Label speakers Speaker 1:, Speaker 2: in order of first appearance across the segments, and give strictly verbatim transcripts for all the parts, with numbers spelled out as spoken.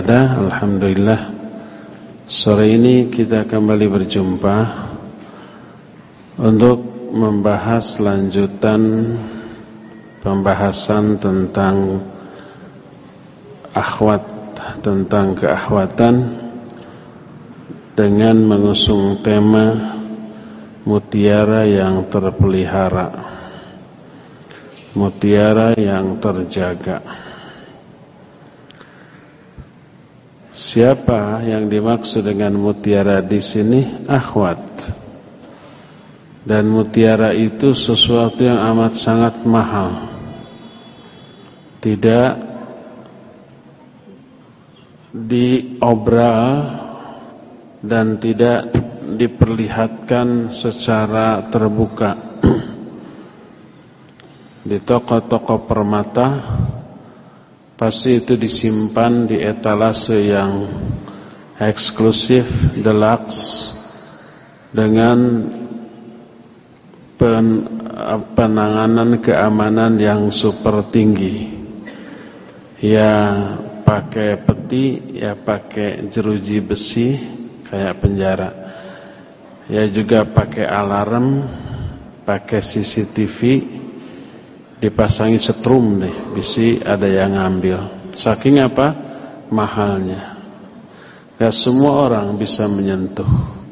Speaker 1: Alhamdulillah, sore ini kita kembali berjumpa untuk membahas lanjutan pembahasan tentang akhwat, tentang keakhwatan, dengan mengusung tema mutiara yang terpelihara, mutiara yang terjaga. Siapa yang dimaksud dengan mutiara di sini? Akhwat. Dan mutiara itu sesuatu yang amat sangat mahal. Tidak diobral dan tidak diperlihatkan secara terbuka. Di toko-toko permata pasti itu disimpan di etalase yang eksklusif, deluxe, dengan pen, penanganan keamanan yang super tinggi. Ya pakai peti, ya pakai jeruji besi kayak penjara. Ya juga pakai alarm, pakai C C T V, dipasangi setrum deh, bisi ada yang ngambil. Saking apa? Mahalnya. Gak semua orang bisa menyentuh.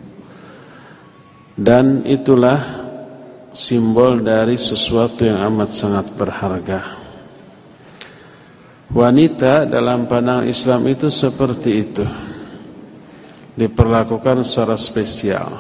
Speaker 1: Dan itulah simbol dari sesuatu yang amat sangat berharga. Wanita dalam pandangan Islam itu seperti itu, diperlakukan secara spesial.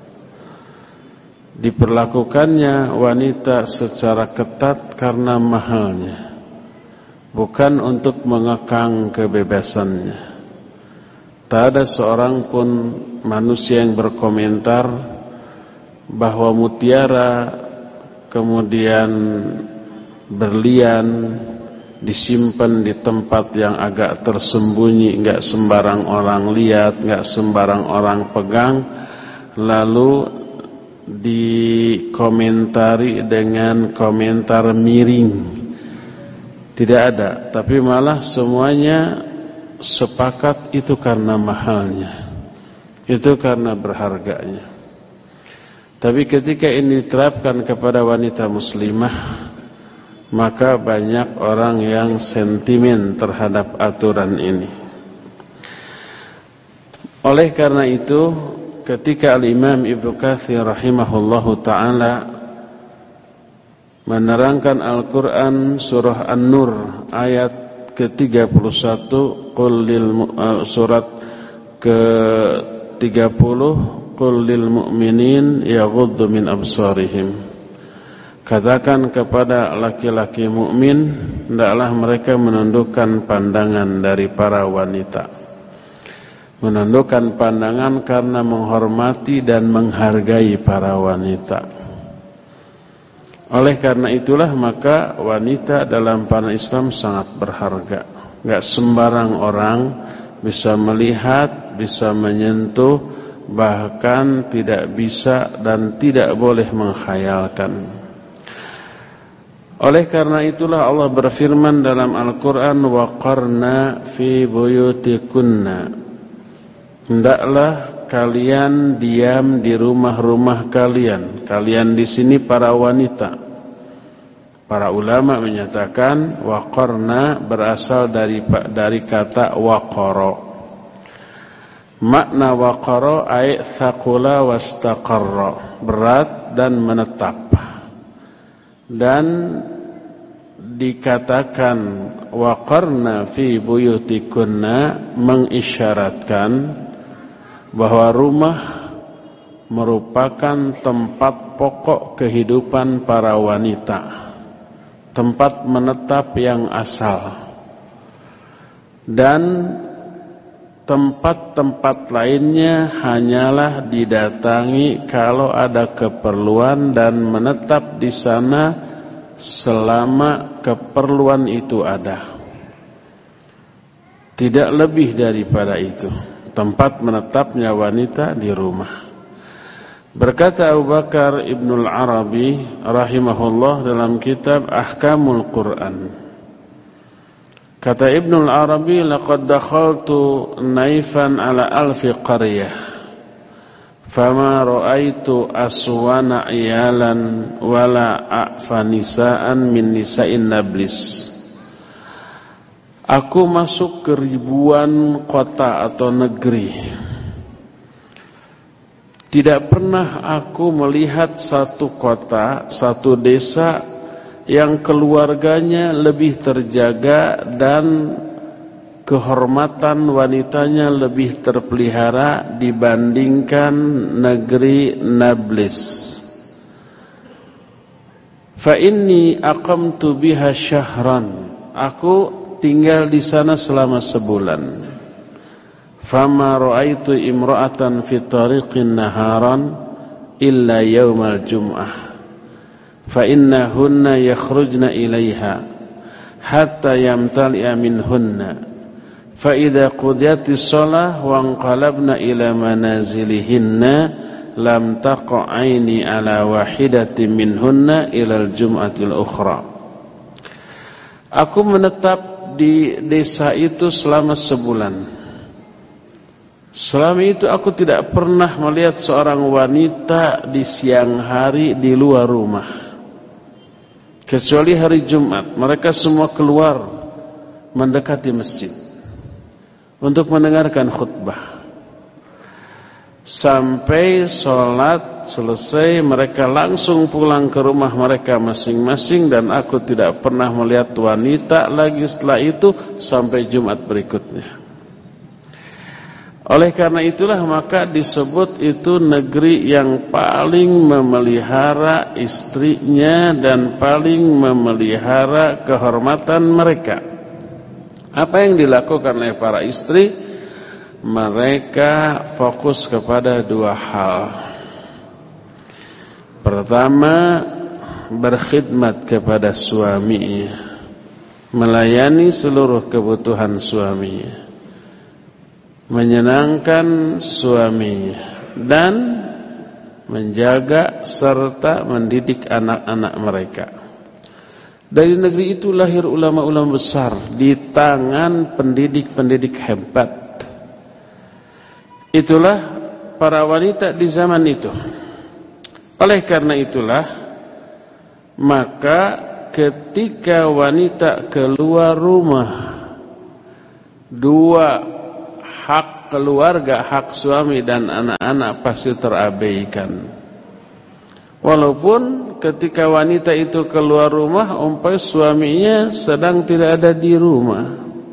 Speaker 1: Diperlakukannya wanita secara ketat karena mahalnya, bukan untuk mengekang kebebasannya. Tak ada seorang pun manusia yang berkomentar bahwa mutiara kemudian berlian disimpan di tempat yang agak tersembunyi, enggak sembarang orang lihat, enggak sembarang orang pegang, lalu dikomentari dengan komentar miring. Tidak ada, tapi malah semuanya sepakat itu karena mahalnya, itu karena berharganya. Tapi ketika ini diterapkan kepada wanita muslimah, maka banyak orang yang sentimen terhadap aturan ini. Oleh karena itu, ketika Al-Imam Ibnu Katsir rahimahullahu ta'ala menerangkan Al-Quran surah An-Nur ayat ke tiga puluh satu, Qul lil, uh, surat ke tiga puluh, Qul lil mu'minin yaghuddu min absarihim, katakan kepada laki-laki mukmin, hendaklah mereka menundukkan pandangan dari para wanita. Menundukkan pandangan karena menghormati dan menghargai para wanita. Oleh karena itulah maka wanita dalam pandangan Islam sangat berharga. Gak sembarang orang bisa melihat, bisa menyentuh, bahkan tidak bisa dan tidak boleh menghayalkan. Oleh karena itulah Allah berfirman dalam Al-Quran, waqarna fi buyutikunna, hendaklah kalian diam di rumah-rumah kalian. Kalian di sini para wanita. Para ulama menyatakan waqarna berasal dari dari kata waqara. Makna waqara ay thaqula wastaqarra, berat dan menetap. Dan dikatakan waqarna fi buyutikunna mengisyaratkan bahwa rumah merupakan tempat pokok kehidupan para wanita, tempat menetap yang asal. Dan tempat-tempat lainnya hanyalah didatangi kalau ada keperluan dan menetap di sana selama keperluan itu ada. Tidak lebih daripada itu. Tempat menetapnya wanita di rumah. Berkata Abu Bakar Ibnul Arabi rahimahullah dalam kitab Ahkamul Quran, Kata Ibnul Arabi, laqad dakhaltu naifan ala alfi qaryah fama ra'aitu aswana iyalan wala a'fa nisaan min nisa'in nablis. Aku masuk ke ribuan kota atau negeri. Tidak pernah aku melihat satu kota, satu desa yang keluarganya lebih terjaga dan kehormatan wanitanya lebih terpelihara dibandingkan negeri Nablus. Fa inni aqamtu biha syahran. Aku tinggal di sana selama sebulan. Fama ra'aitu imra'atan fi tariqin naharan illa yaumal jum'ah. Fa innahunna yakhrujna ilaiha hatta yamtali'a minhunna. Fa idza qudiyatis shalah wa anqalabna ila manazilihinna lam taqa 'aini ala wahidatin minhunna ila al-jum'atil ukhra. Aku menetap di desa itu selama sebulan. Selama itu aku tidak pernah melihat seorang wanita di siang hari di luar rumah, kecuali hari Jumat. Mereka semua keluar mendekati masjid untuk mendengarkan khutbah. Sampai sholat selesai, mereka langsung pulang ke rumah mereka masing-masing, dan aku tidak pernah melihat wanita lagi setelah itu sampai Jumat berikutnya. Oleh karena itulah maka disebut itu negeri yang paling memelihara istrinya dan paling memelihara kehormatan mereka. Apa yang dilakukan oleh para istri? Mereka fokus kepada dua hal. Pertama, berkhidmat kepada suaminya, melayani seluruh kebutuhan suaminya, menyenangkan suaminya, dan menjaga serta mendidik anak-anak mereka. Dari negeri itu lahir ulama-ulama besar di tangan pendidik-pendidik hebat. Itulah para wanita di zaman itu. Oleh karena itulah maka ketika wanita keluar rumah, dua hak keluarga, hak suami dan anak-anak pasti terabaikan. Walaupun ketika wanita itu keluar rumah, umpamanya suaminya sedang tidak ada di rumah,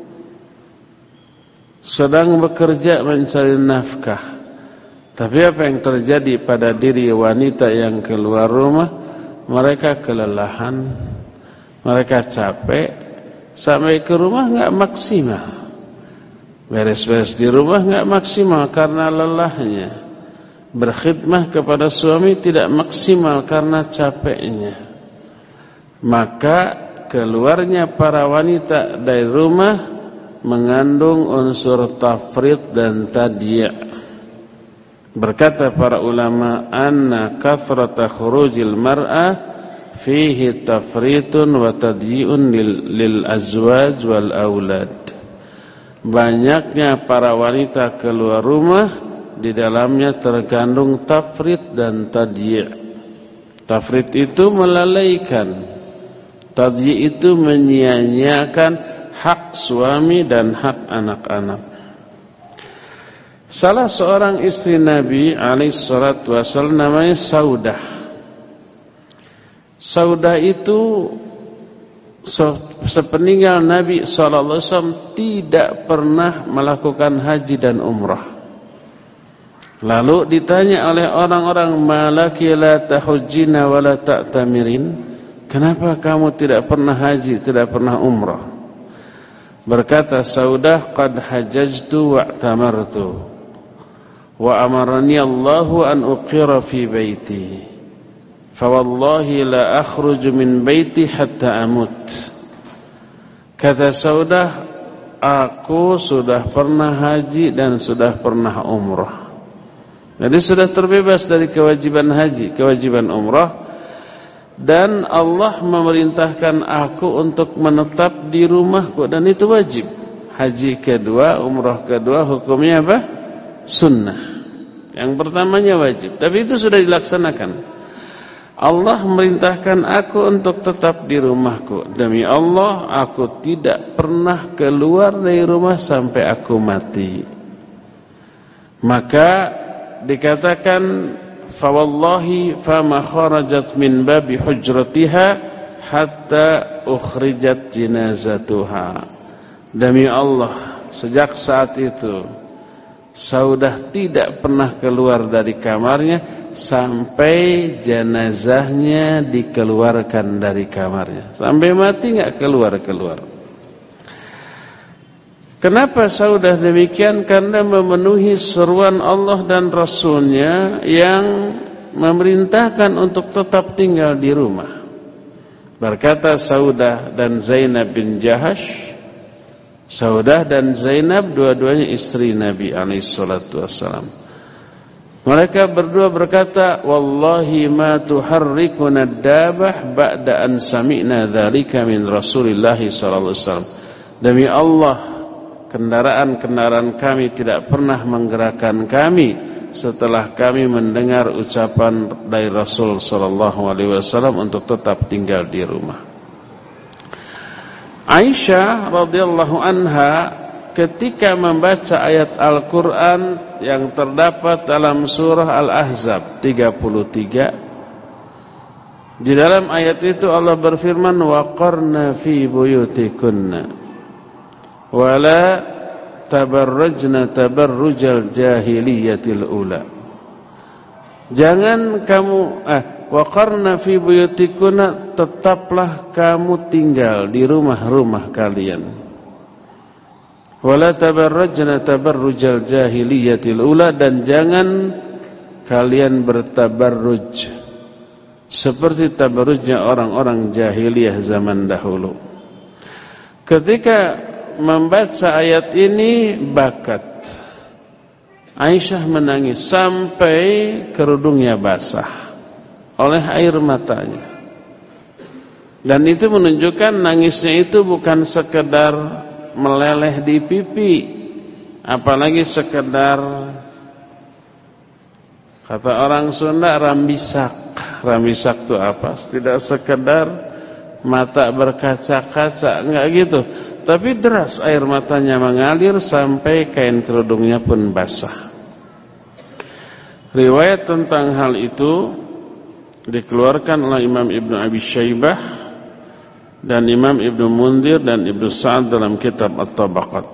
Speaker 1: sedang bekerja mencari nafkah. Tapi apa yang terjadi pada diri wanita yang keluar rumah? Mereka kelelahan, mereka capek, sampai ke rumah enggak maksimal. Beres-beres di rumah enggak maksimal karena lelahnya. Berkhidmah kepada suami tidak maksimal karena capeknya. Maka keluarnya para wanita dari rumah mengandung unsur tafrid dan tadyi'. Berkata para ulama, anna kathrata khurujil mar'ah fihi tafritun wa tadyi'un lil, lil azwaj wal aulad. Banyaknya para wanita keluar rumah, di dalamnya terkandung tafrid dan tadyi'. Tafrid itu melalaikan, tadyi' itu menyia-nyiakan hak suami dan hak anak-anak. Salah seorang istri Nabi alaihi salatu wasallam namanya Saudah. Saudah itu sepeninggal Nabi sallallahu alaihi wasallam tidak pernah melakukan haji dan umrah. Lalu ditanya oleh orang-orang, malaki la tahujjina wa la ta'tamirin? Kenapa kamu tidak pernah haji, tidak pernah umrah? Berkata Saudah, qad hajajtu wa'tamartu wa amarani Allahu an uqira fi baiti fa wallahi la akhruju min baiti hatta amut. Kata Saudah, aku sudah pernah haji dan sudah pernah umrah. Jadi sudah terbebas dari kewajiban haji, kewajiban umrah, dan Allah memerintahkan aku untuk menetap di rumahku, dan itu wajib. Haji kedua, umrah kedua, hukumnya apa? Sunnah. Yang pertamanya wajib, tapi itu sudah dilaksanakan. Allah memerintahkan aku untuk tetap di rumahku. Demi Allah, aku tidak pernah keluar dari rumah sampai aku mati. Maka dikatakan, fawallahi fama kharajat min babi hujratiha hatta ukhrijat jinazatuha. Demi Allah, sejak saat itu Saudah tidak pernah keluar dari kamarnya sampai jenazahnya dikeluarkan dari kamarnya. Sampai mati enggak keluar-keluar. Kenapa Saudah demikian? Karena memenuhi seruan Allah dan Rasulnya yang memerintahkan untuk tetap tinggal di rumah. Berkata Saudah dan Zainab bin Jahash, Saudah dan Zainab dua-duanya istri Nabi alaihi salatu wassalam. Mereka berdua berkata, wallahi ma tuharrikuna ad-dabah ba'da an sami'na dzalika min Rasulillah sallallahu alaihi wasallam. Demi Allah, kendaraan-kendaraan kami tidak pernah menggerakkan kami setelah kami mendengar ucapan dari Rasul sallallahu alaihi wasallam untuk tetap tinggal di rumah. Aisyah radhiyallahu anha ketika membaca ayat Al-Quran yang terdapat dalam surah Al-Ahzab tiga puluh tiga, di dalam ayat itu Allah berfirman, waqarna fi buyutikunna wala tabarrajna tabarrujal jahiliyatil ula. Jangan kamu eh waqarna fi buyutikunna, tetaplah kamu tinggal di rumah-rumah kalian. Wala tabarrajna tabarrujal jahiliyatil ula, dan jangan kalian bertabarruj seperti tabarrujnya orang-orang jahiliyah zaman dahulu. Ketika membaca ayat ini, bakat Aisyah menangis sampai kerudungnya basah oleh air matanya. Dan itu menunjukkan nangisnya itu bukan sekedar meleleh di pipi, apalagi sekedar, kata orang Sunda, rambisak. Rambisak itu apa? Tidak sekedar mata berkaca-kaca, enggak gitu, tapi deras air matanya mengalir sampai kain kerudungnya pun basah. Riwayat tentang hal itu dikeluarkan oleh Imam Ibnu Abi Syaibah dan Imam Ibnu Munzir dan Ibnu Sa'ad dalam kitab At-Tabaqat.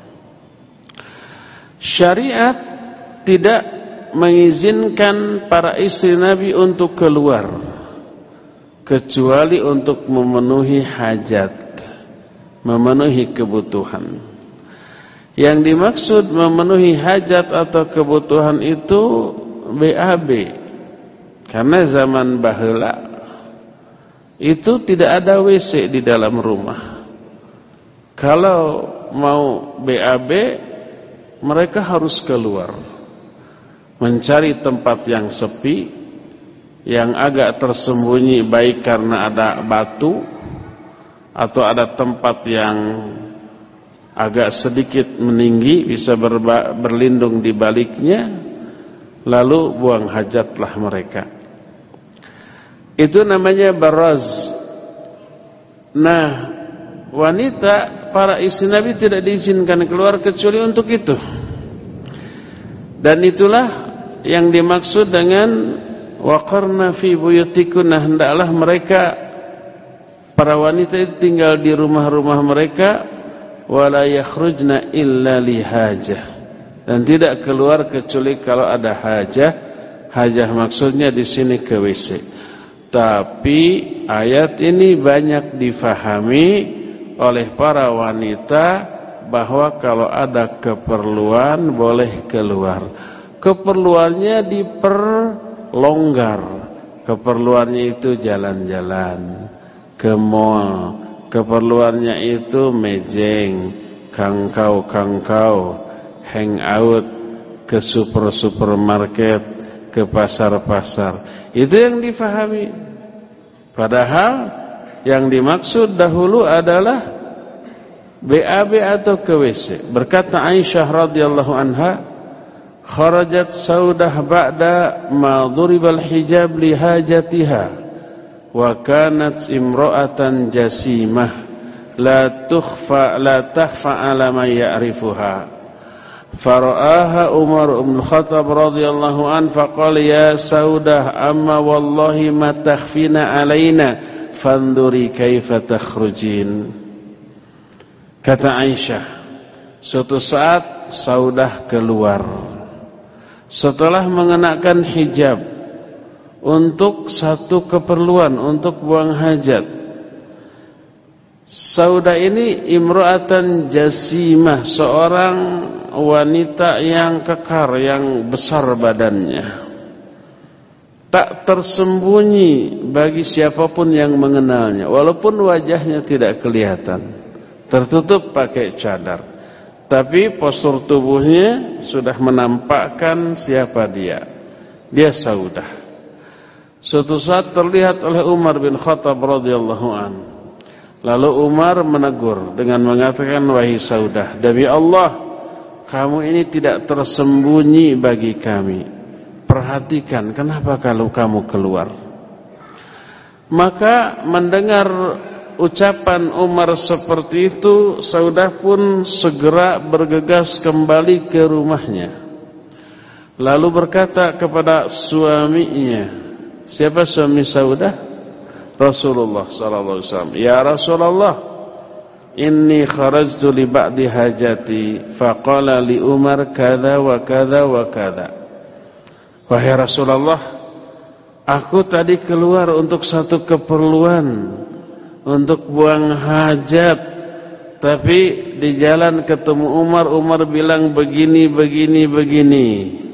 Speaker 1: Syariat tidak mengizinkan para istri Nabi untuk keluar kecuali untuk memenuhi hajat, memenuhi kebutuhan. Yang dimaksud memenuhi hajat atau kebutuhan itu B A B. Karena zaman baheula itu tidak ada W C di dalam rumah. Kalau mau B A B, mereka harus keluar, mencari tempat yang sepi, yang agak tersembunyi, baik karena ada batu atau ada tempat yang agak sedikit meninggi, bisa berba, berlindung di baliknya, lalu buang hajatlah mereka. Itu namanya baraz. Nah, wanita, para istri Nabi tidak diizinkan keluar kecuali untuk itu. Dan itulah yang dimaksud dengan waqarna fi buyutikunna, hendaklah mereka, para wanita itu tinggal di rumah-rumah mereka, wala yakhrujna illa lihajah, dan tidak keluar kecuali kalau ada hajah. Hajah maksudnya di sini ke W C. Tapi ayat ini banyak difahami oleh para wanita bahwa kalau ada keperluan boleh keluar. Keperluannya diperlonggar. Keperluannya itu jalan-jalan ke mall. Keperluannya itu mejeng, kangkau-kangkau, hangout, ke super-supermarket, ke pasar-pasar. Itu yang difahami. Padahal yang dimaksud dahulu adalah B A B atau ke W C. Berkata Aisyah radhiyallahu anha, kharajat Saudah ba'da ma dhuribal hijab li hajatiha wa kanat imra'atan jasimah la tukhfa la takhfa ala man ya'rifuha. Fara'aha Umar bin Khattab radhiyallahu an faqala ya Saudah amma wallahi ma takhfina alaina fanduri kaifa takhrujin. Kata Aisyah, suatu saat Saudah keluar setelah mengenakan hijab untuk satu keperluan, untuk buang hajat. Saudah ini imra'atan jasimah, seorang wanita yang kekar, yang besar badannya, tak tersembunyi bagi siapapun yang mengenalnya, walaupun wajahnya tidak kelihatan, tertutup pakai cadar, tapi postur tubuhnya sudah menampakkan siapa dia. Dia Saudah. Suatu saat terlihat oleh Umar bin Khattab radhiyallahu anhu. Lalu Umar menegur dengan mengatakan, wahai Saudah, demi Allah, kamu ini tidak tersembunyi bagi kami. Perhatikan, kenapa kalau kamu keluar? Maka mendengar ucapan Umar seperti itu, Saudah pun segera bergegas kembali ke rumahnya. Lalu berkata kepada suaminya, siapa suami Saudah? Rasulullah sallallahu alaihi wasallam. Ya Rasulullah, inni kharajtu li ba'di hajati faqala li Umar kadza wa kadza wa kadza. Wahai Rasulullah, aku tadi keluar untuk satu keperluan, untuk buang hajat, tapi di jalan ketemu Umar, Umar bilang begini begini begini.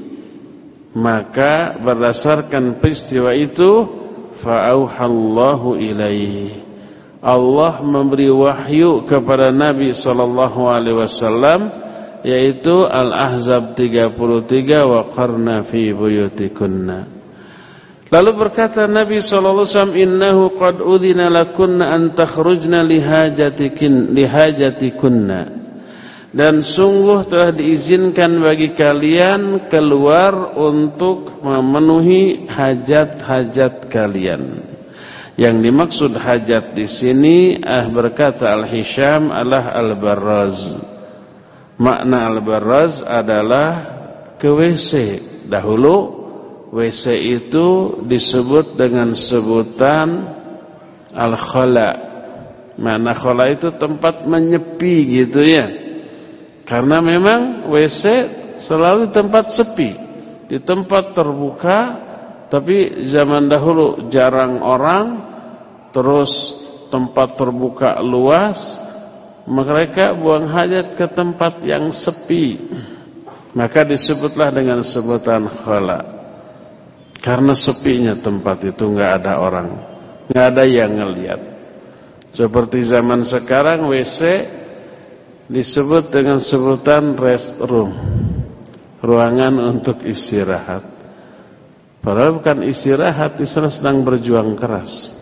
Speaker 1: Maka berdasarkan peristiwa itu, fa'auhallahu ilaihi, Allah memberi wahyu kepada Nabi sallallahu alaihi wasallam, yaitu Al-Ahzab tiga puluh tiga, wa qarna fi buyutikunna. Lalu berkata Nabi sallallahu alaihi wasallam, innahu qad udhina lakunna an takhrujna lihajatikin lihajatikunna, dan sungguh telah diizinkan bagi kalian keluar untuk memenuhi hajat-hajat kalian. Yang dimaksud hajat di sini, ah berkata Al-Hisham adalah al-barraz. Makna al-barraz adalah ke W C. Dahulu W C itu disebut dengan sebutan al-khala. Makna khala itu tempat menyepi gitu ya. Karena memang W C selalu di tempat sepi, di tempat terbuka. Tapi zaman dahulu jarang orang, terus tempat terbuka luas, mereka buang hajat ke tempat yang sepi, maka disebutlah dengan sebutan khala. Karena sepinya tempat itu, nggak ada orang, nggak ada yang ngelihat. Seperti zaman sekarang W C disebut dengan sebutan restroom, ruangan untuk istirahat. Padahal bukan istirahat, di sana sedang berjuang keras.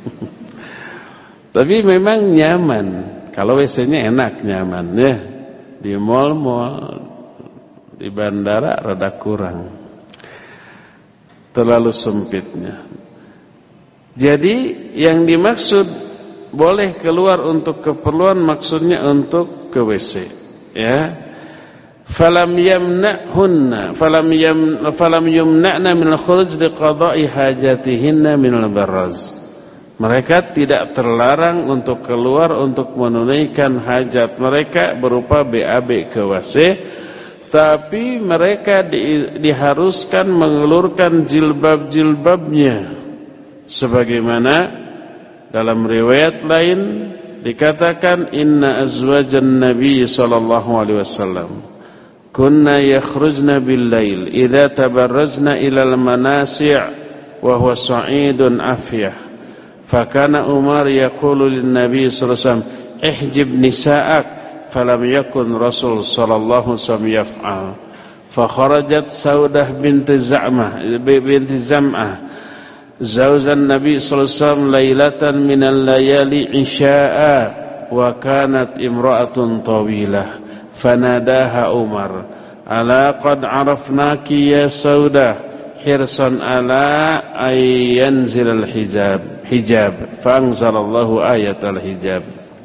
Speaker 1: Tapi memang nyaman. Kalau W C-nya enak, nyaman ya. Di mal-mal, di bandara rada kurang, terlalu sempitnya. Jadi yang dimaksud boleh keluar untuk keperluan, maksudnya untuk ke W C, ya. Falam yamna'hunna falam yam falam yumna'na min al-khuruj liqada'i hajatihinna min al-barraz. Mereka tidak terlarang untuk keluar untuk menunaikan hajat mereka berupa B A B ke W C, tapi mereka di, diharuskan mengelurkan jilbab-jilbabnya, sebagaimana dalam riwayat lain dikatakan, inna azwajan nabi sallallahu alaihi wasallam kunna yakhrujna bil lail idza tabarrajna ila al manasi' wa huwa sa'idun afyah, fakana Umar yaqulu lin nabi sallallahu alaihi wasallam ihjib nisa'ak, falam yakun rasul sallallahu alaihi wasallam yaf'al. Fa kharajat Saudah binti Zam'ah binti Zam'ah zaujan Nabi sallallahu alaihi wasallam lailatan minal layali isya'a wa kanat imra'atun tawilah fanadaha Umar ala qad arafnaki ya Saudah hirsan ala ayyanzilal hijab hijab fa anzalallahu ayatal hijab.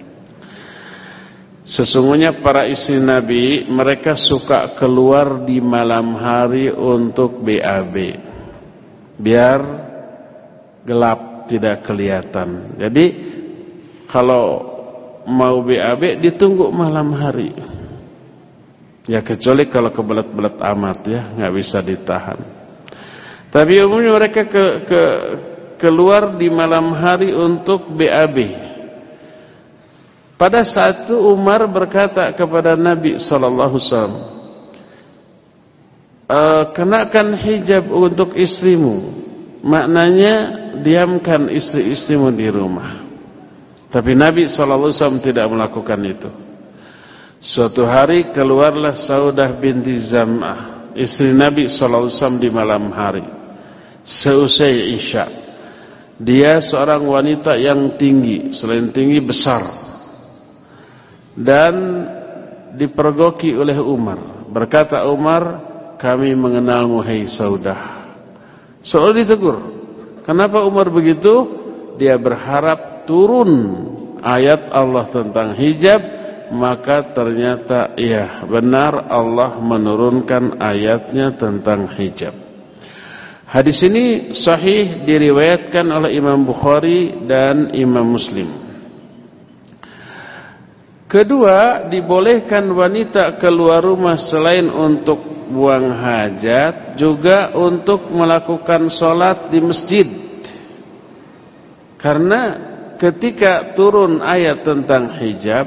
Speaker 1: Sesungguhnya para istri Nabi mereka suka keluar di malam hari untuk B A B biar gelap tidak kelihatan. Jadi kalau mau B A B ditunggu malam hari. Ya kecuali kalau kebelet-belet amat ya, nggak bisa ditahan. Tapi umumnya mereka ke, ke, keluar di malam hari untuk B A B. Pada saat itu Umar berkata kepada Nabi sallallahu alaihi wasallam, e, kenakan hijab untuk istrimu. Maknanya diamkan istri-istrimu di rumah. Tapi Nabi sallallahu alaihi wasallam tidak melakukan itu. Suatu hari keluarlah Saudah binti Zam'ah, istri Nabi sallallahu alaihi wasallam di malam hari seusai Isya. Dia seorang wanita yang tinggi, selain tinggi besar, dan dipergoki oleh Umar. Berkata Umar, kami mengenalmu hai Saudah. Selalu ditegur. Kenapa Umar begitu? Dia berharap turun ayat Allah tentang hijab. Maka ternyata ya benar Allah menurunkan ayatnya tentang hijab. Hadis ini sahih diriwayatkan oleh Imam Bukhari dan Imam Muslim. Kedua, dibolehkan wanita keluar rumah selain untuk buang hajat, juga untuk melakukan sholat di masjid. Karena ketika turun ayat tentang hijab,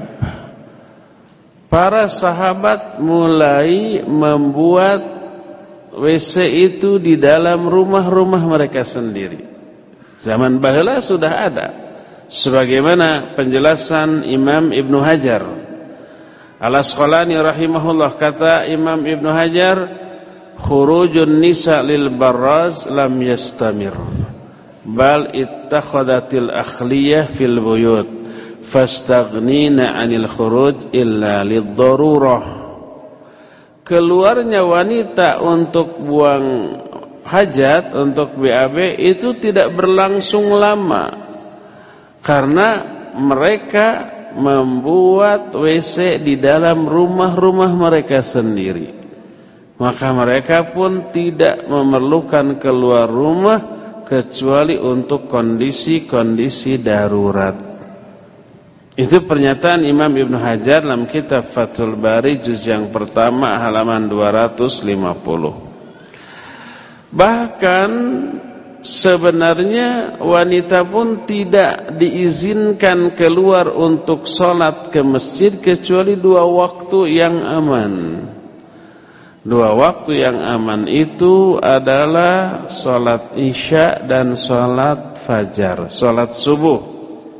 Speaker 1: para sahabat mulai membuat W C itu di dalam rumah-rumah mereka sendiri. Zaman baheula sudah ada. Sebagaimana penjelasan Imam Ibnu Hajar Al-Asqalani rahimahullah, kata Imam Ibnu Hajar, khurujun nisa lil barraz lam yastamir bal ittakhadatil akhliyah fil buyut fastaghnina 'anil khuruj illa lid-darurah. Keluarnya wanita untuk buang hajat, untuk B A B itu tidak berlangsung lama karena mereka membuat W C di dalam rumah-rumah mereka sendiri. Maka mereka pun tidak memerlukan keluar rumah kecuali untuk kondisi-kondisi darurat. Itu pernyataan Imam Ibnu Hajar dalam kitab Fathul Bari juz yang pertama halaman dua ratus lima puluh. Bahkan sebenarnya wanita pun tidak diizinkan keluar untuk sholat ke masjid kecuali dua waktu yang aman. Dua waktu yang aman itu adalah sholat isya dan sholat fajar, sholat subuh.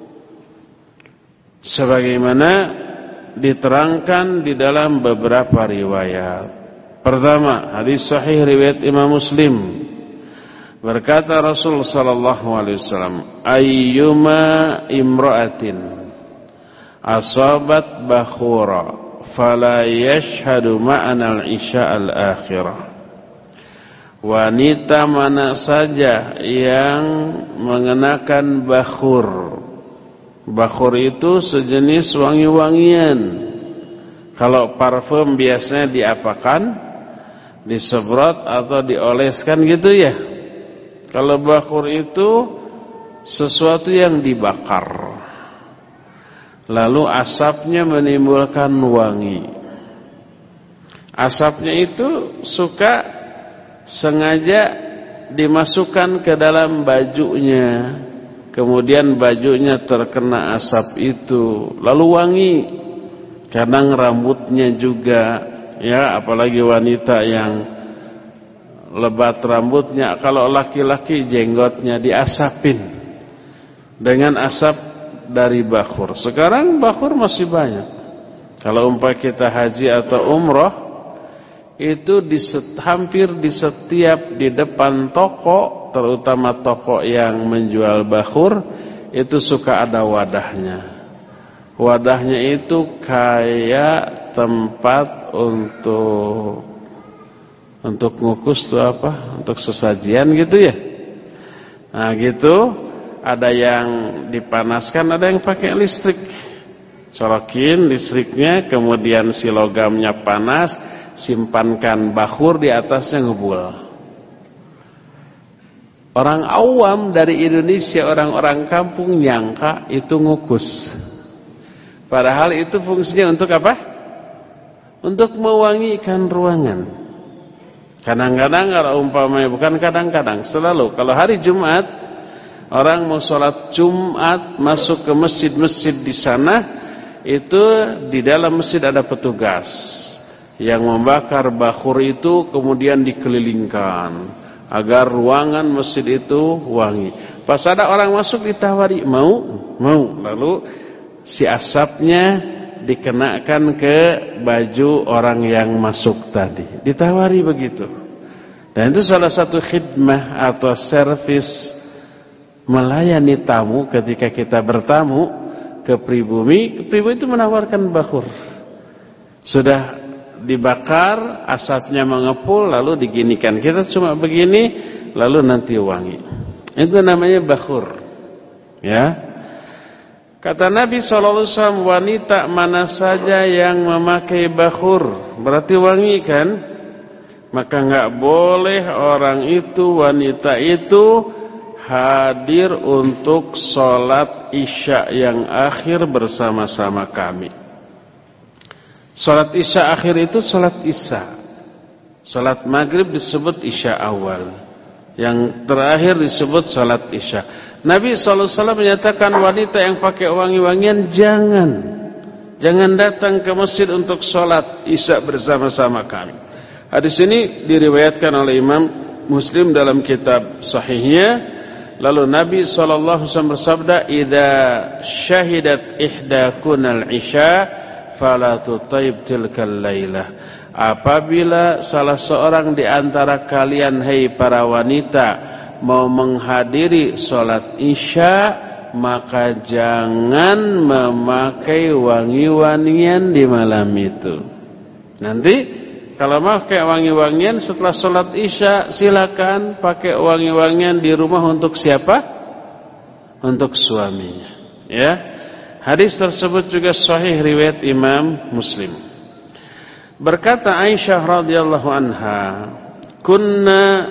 Speaker 1: Sebagaimana diterangkan di dalam beberapa riwayat. Pertama, hadis sahih riwayat Imam Muslim. Berkata Rasul sallallahu alaihi wasallam, ayyuma imra'atin asabat bakhura fala yashhadu ma'ana al-isya al-akhirah. Wanita mana saja yang mengenakan bakhur. Bakhur itu sejenis wangi-wangian. Kalau parfum biasanya diapakan? Disemprot atau dioleskan gitu ya. Kalau bakhur itu sesuatu yang dibakar, lalu asapnya menimbulkan wangi. Asapnya itu suka sengaja dimasukkan ke dalam bajunya, kemudian bajunya terkena asap itu, lalu wangi. Kadang rambutnya juga, ya, apalagi wanita yang lebat rambutnya. Kalau laki-laki jenggotnya diasapin dengan asap dari bakhur. Sekarang bakhur masih banyak. Kalau umpamanya kita haji atau umroh, itu di set, hampir di setiap di depan toko terutama toko yang menjual bakhur, itu suka ada wadahnya. Wadahnya itu kayak tempat untuk untuk ngukus tuh apa? Untuk sesajian gitu ya. Nah gitu, ada yang dipanaskan, ada yang pakai listrik. Colokin listriknya, kemudian si logamnya panas, simpankan bakhur di atasnya, ngebul. Orang awam dari Indonesia, orang-orang kampung nyangka itu ngukus. Padahal itu fungsinya untuk apa? Untuk mewangikan ruangan. Kadang-kadang kalau umpamanya, bukan kadang-kadang, selalu kalau hari Jumat orang mau sholat Jumat masuk ke masjid-masjid di sana, itu di dalam masjid ada petugas yang membakar bakhur itu, kemudian dikelilingkan agar ruangan masjid itu wangi. Pas ada orang masuk ditawari, mau? Mau. Lalu si asapnya dikenakan ke baju orang yang masuk tadi. Ditawari begitu. Dan itu salah satu khidmah atau servis melayani tamu ketika kita bertamu ke pribumi. Pribumi itu menawarkan bakhur. Sudah dibakar, asapnya mengepul, lalu diginikan. Kita cuma begini, lalu nanti wangi. Itu namanya bakhur. Ya. Kata Nabi shallallahu alaihi wasallam, wanita mana saja yang memakai bakhur, berarti wangi kan? Maka enggak boleh orang itu, wanita itu hadir untuk sholat isya yang akhir bersama-sama kami. Sholat isya akhir itu sholat isya. Sholat maghrib disebut isya awal. Yang terakhir disebut sholat isya. Nabi shallallahu alaihi wasallam menyatakan wanita yang pakai wangi-wangian jangan. Jangan datang ke masjid untuk sholat isya bersama-sama kami. Hadis ini diriwayatkan oleh Imam Muslim dalam kitab sahihnya. Lalu Nabi shallallahu alaihi wasallam bersabda, "Idza syahidat ihdakunal isya fala tutaib tilkal lailah." Apabila salah seorang di antara kalian, hai para wanita, mau menghadiri salat isya, maka jangan memakai wangi-wangian di malam itu. Nanti kalau mau pakai wangi-wangian setelah sholat isya, silakan pakai wangi-wangian di rumah untuk siapa? Untuk suaminya. Ya, hadis tersebut juga sahih riwayat Imam Muslim. Berkata Aisyah radhiyallahu anha, "Kunna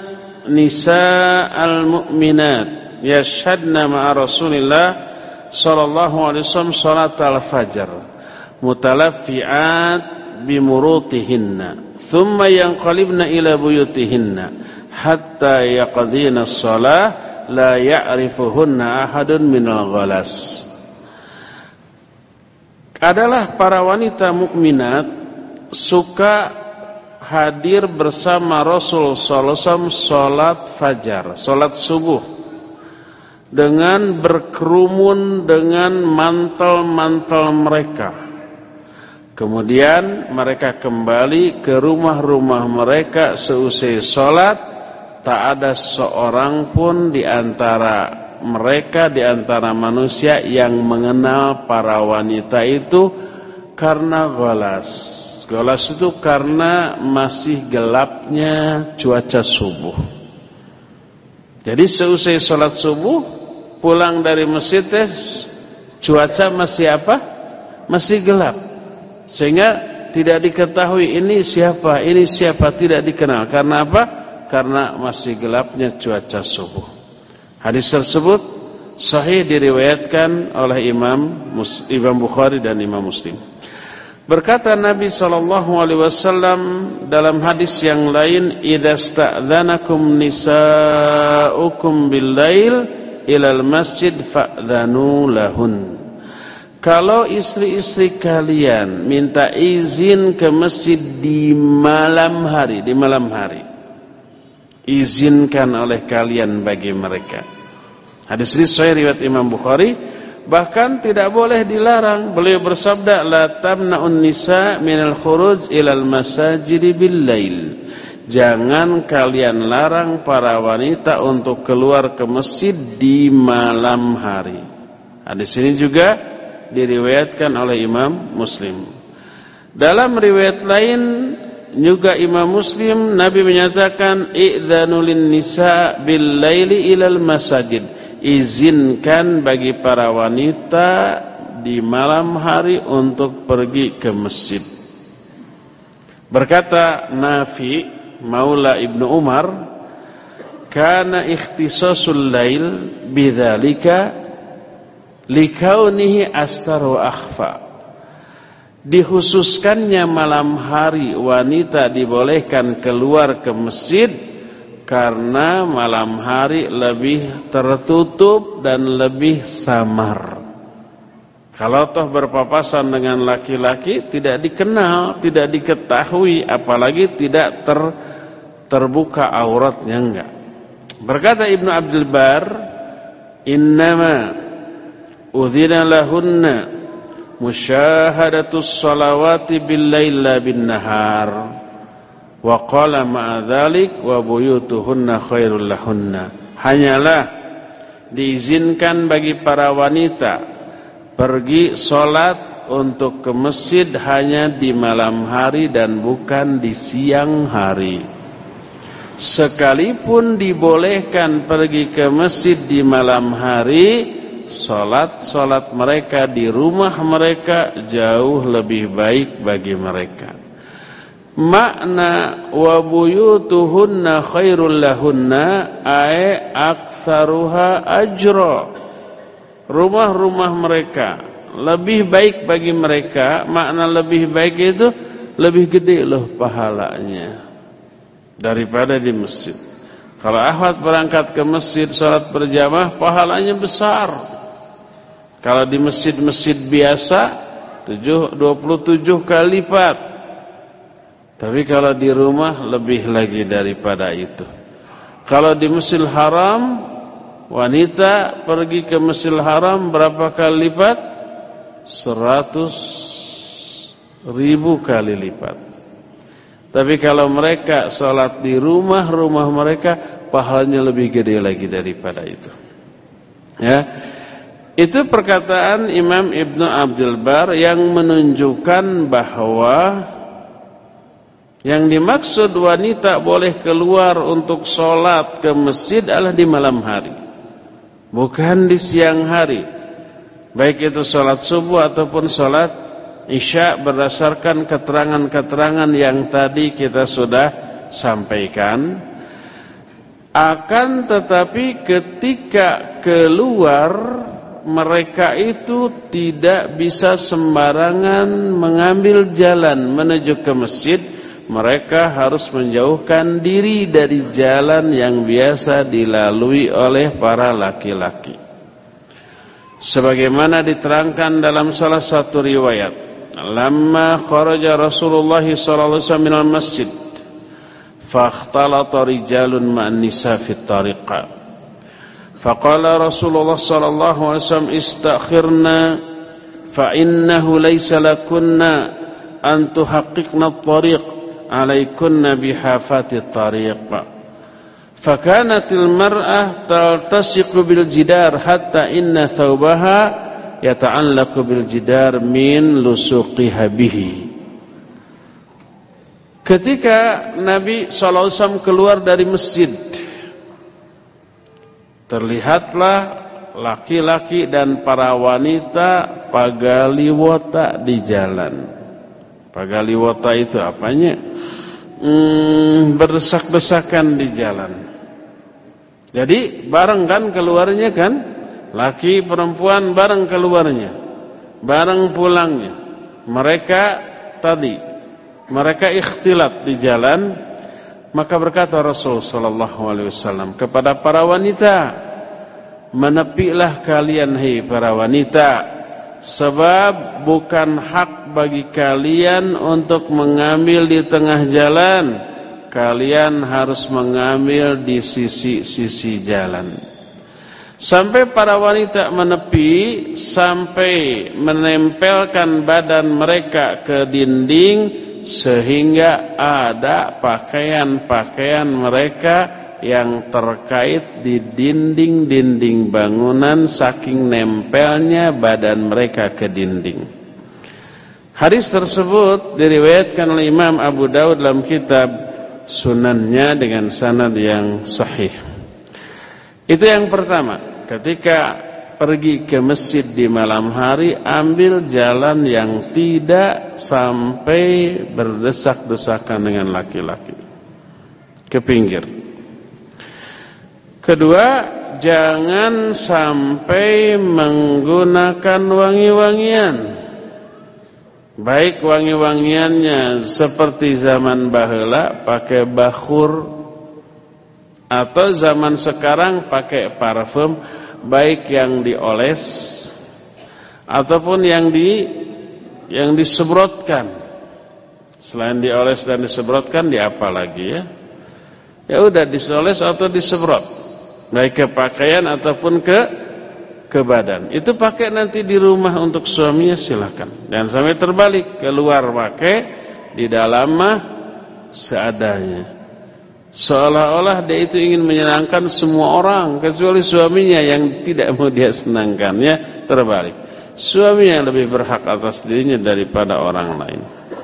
Speaker 1: nisa'al mu'minat yashhadna ma'a Rasulillah sallallahu alaihi wasallam salat al-fajr mutalaffi'at bimurutihinna thumma yanqalibna ila buyutihinna hatta yaqdina as-shalah la ya'rifuhunna ahadun minal ghalas." Adalah para wanita mukminat suka hadir bersama Rasul sallallahu alaihi wasallam salat fajar, salat subuh, dengan berkerumun dengan mantel-mantel mereka. Kemudian mereka kembali ke rumah-rumah mereka seusai sholat. Tak ada seorang pun di antara mereka, di antara manusia yang mengenal para wanita itu karena golas. Golas itu karena masih gelapnya cuaca subuh. Jadi seusai sholat subuh, pulang dari masjid, cuaca masih apa? Masih gelap. Sehingga tidak diketahui ini siapa, ini siapa, tidak dikenal. Karena apa? Karena masih gelapnya cuaca subuh. Hadis tersebut sahih diriwayatkan oleh Imam Imam Bukhari dan Imam Muslim. Berkata Nabi sallallahu alaihi wasallam dalam hadis yang lain, "Idza sta'dzanakum nisa'ukum bil-lail ilal masjid fa'dzanu lahun." Kalau istri-istri kalian minta izin ke masjid di malam hari, di malam hari, izinkan oleh kalian bagi mereka. Hadis ini sahih riwayat Imam Bukhari. Bahkan tidak boleh dilarang. Beliau bersabda, "La tamna'un nisa minal khuruj ilal masajid bil lail." jangan kalian larang para wanita untuk keluar ke masjid di malam hari. Hadis ini juga diriwayatkan oleh Imam Muslim. Dalam riwayat lain juga Imam Muslim, Nabi menyatakan i'dzanu lin nisa bil laili ilal masajid, izinkan bagi para wanita di malam hari untuk pergi ke masjid. Berkata Nafi Maula Ibnu Umar, kana ikhtisasul lail bidzalika likaunihi astar wa akhfa. Dikhususkannya malam hari wanita dibolehkan keluar ke masjid karena malam hari lebih tertutup dan lebih samar. Kalau toh berpapasan dengan laki-laki tidak dikenal, tidak diketahui, apalagi tidak ter, terbuka auratnya, enggak. Berkata Ibnu Abdul Bar, innama udzina lahunna musyahadatus salawati bil laila bin nahar wa qala ma'a dzalik wa buyutuhunna khairul lahunna. Hanyalah diizinkan bagi para wanita pergi sholat untuk ke masjid hanya di malam hari dan bukan di siang hari. Sekalipun dibolehkan pergi ke masjid di malam hari, sholat-sholat mereka di rumah mereka jauh lebih baik bagi mereka. Makna wa buyutuhunna khairul lahunna ay aktsaruha ajra. Rumah-rumah mereka lebih baik bagi mereka. Makna lebih baik itu lebih gede loh pahalanya daripada di masjid. Kalau akhwat berangkat ke masjid salat berjamaah, pahalanya besar. Kalau di masjid-masjid biasa dua puluh tujuh kali lipat. Tapi kalau di rumah lebih lagi daripada itu. Kalau di Masjidil Haram, wanita pergi ke Masjidil Haram berapa kali lipat? Seratus ribu kali lipat. Tapi kalau mereka sholat di rumah-rumah mereka, pahalanya lebih gede lagi daripada itu. Ya, itu perkataan Imam Ibnu Abdul Bar yang menunjukkan bahwa yang dimaksud wanita boleh keluar untuk sholat ke masjid adalah di malam hari, bukan di siang hari. Baik itu sholat subuh ataupun sholat isya, berdasarkan keterangan-keterangan yang tadi kita sudah sampaikan. Akan tetapi ketika keluar, mereka itu tidak bisa sembarangan mengambil jalan menuju ke masjid. Mereka harus menjauhkan diri dari jalan yang biasa dilalui oleh para laki-laki. Sebagaimana diterangkan dalam salah satu riwayat, lamma kharaja Rasulullah sallallahu alaihi wasallam minal masjid fakhtalata rijalun ma'an nisa fit tariqa faqala Rasulullah sallallahu alaihi wasallam istakhirna fa innahu laysa lakunna an tuhaqqiqna at-tariq alaikunna bihafati at-tariq. Fakanatil mar'ah taltasiqu bil jidar hatta inna thawbaha yata'allaqu bil jidar min lusuqiha bihi. Ketika Nabi sallallahu alaihi wasallam keluar dari masjid, terlihatlah laki-laki dan para wanita pagaliwota di jalan. Pagaliwota itu apanya? Hmm, berdesak-desakan di jalan. Jadi bareng kan keluarnya kan, laki perempuan bareng keluarnya, bareng pulangnya. Mereka tadi, mereka ikhtilat di jalan. Maka berkata Rasul sallallahu alaihi wasallam kepada para wanita, menepilah kalian hai para wanita, sebab bukan hak bagi kalian untuk mengambil di tengah jalan. Kalian harus mengambil di sisi-sisi jalan. Sampai para wanita menepi, sampai menempelkan badan mereka ke dinding, sehingga ada pakaian-pakaian mereka yang terkait di dinding-dinding bangunan saking nempelnya badan mereka ke dinding. Hadis tersebut diriwayatkan oleh Imam Abu Daud dalam kitab Sunannya dengan sanad yang sahih. Itu yang pertama, ketika pergi ke masjid di malam hari, ambil jalan yang tidak sampai berdesak-desakan dengan laki-laki, ke pinggir. Kedua, jangan sampai menggunakan wangi-wangian, baik wangi-wangiannya seperti zaman baheula pakai bakhur, atau zaman sekarang pakai parfum, baik yang dioles ataupun yang di yang disemprotkan. Selain dioles dan disemprotkan, di apa lagi ya? Ya udah disoles atau disemprot, baik ke pakaian ataupun ke ke badan. Itu pakai nanti di rumah untuk suaminya, silakan. Dan sampai terbalik, keluar pakai, di dalam mah seadanya. Seolah-olah dia itu ingin menyenangkan semua orang kecuali suaminya yang tidak mau dia senangkannya. Terbalik, suaminya yang lebih berhak atas dirinya daripada orang lain.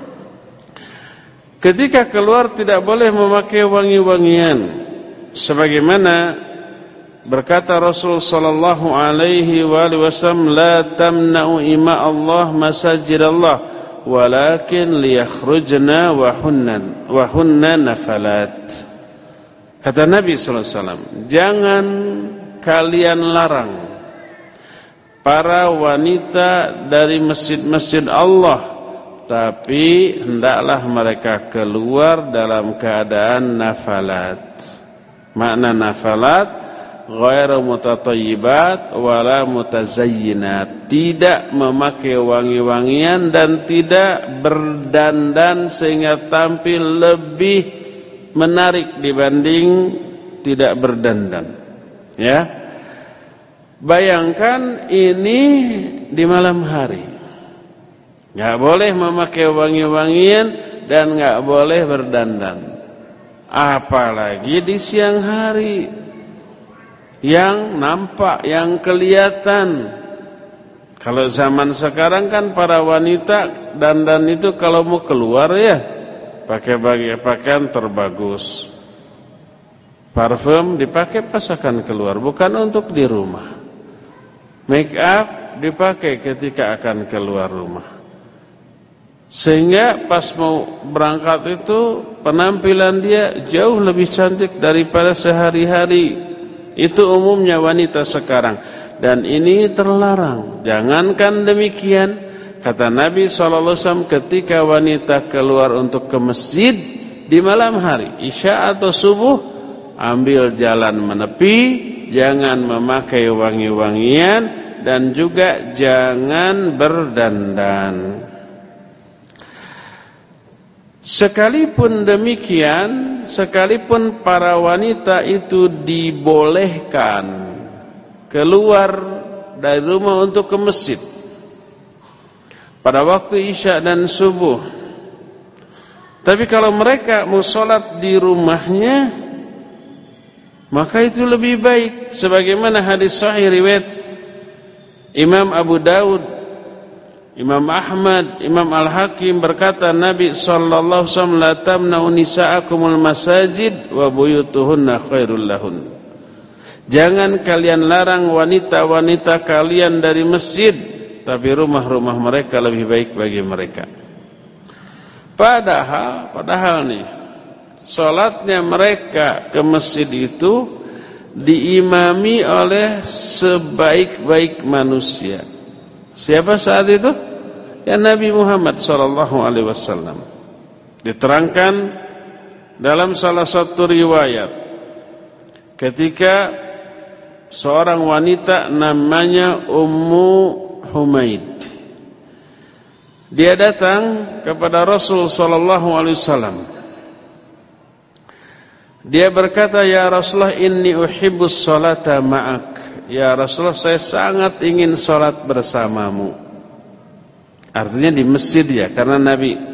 Speaker 1: Ketika keluar tidak boleh memakai wangi-wangian, sebagaimana berkata Rasul sallallahu alaihi wasallam, la tamna'u ima Allah masajid Allah, walakin liyakhrujna wa hunna wa hunna nafalat. Kata Nabi sallallahu alaihi wasallam, jangan kalian larang para wanita dari masjid-masjid Allah, tapi hendaklah mereka keluar dalam keadaan nafalat. Makna nafalat, ghairu mutatayyibat wala mutazayyinat, tidak memakai wangi-wangian dan tidak berdandan sehingga tampil lebih menarik dibanding tidak berdandan. Ya, bayangkan ini di malam hari, nggak boleh memakai wangi-wangian dan nggak boleh berdandan. Apalagi di siang hari, yang nampak, yang kelihatan. Kalau zaman sekarang kan para wanita dandan itu kalau mau keluar ya pakai pakaian terbagus, parfum dipakai pas akan keluar, bukan untuk di rumah. Make up dipakai ketika akan keluar rumah, sehingga pas mau berangkat itu penampilan dia jauh lebih cantik daripada sehari-hari. Itu umumnya wanita sekarang, dan ini terlarang. Jangankan demikian, kata Nabi shallallahu alaihi wasallam, ketika wanita keluar untuk ke masjid di malam hari, isya atau subuh, ambil jalan menepi, jangan memakai wangi-wangian, dan juga jangan berdandan. Sekalipun demikian, sekalipun para wanita itu dibolehkan keluar dari rumah untuk ke masjid pada waktu isya dan subuh, tapi kalau mereka mau sholat di rumahnya, maka itu lebih baik. Sebagaimana hadis sahih riwayat Imam Abu Daud, Imam Ahmad, Imam Al-Hakim, berkata Nabi sallallahu alaihi wasallam, la tamna'u nisa'akumul masajid wa buyutuhunna khairul lahun. Jangan kalian larang wanita-wanita kalian dari masjid, tapi rumah-rumah mereka lebih baik bagi mereka. Padahal, padahal nih, salatnya mereka ke masjid itu diimami oleh sebaik-baik manusia. Siapa saat itu? Ya Nabi Muhammad sallallahu alaihi wasallam. Diterangkan dalam salah satu riwayat, ketika seorang wanita namanya Ummu Humaid, dia datang kepada Rasul sallallahu alaihi wasallam. Dia berkata, ya Rasulullah, inni uhibbus salata ma'ak. Ya Rasulullah, saya sangat ingin salat bersamamu. Artinya di masjid ya, karena Nabi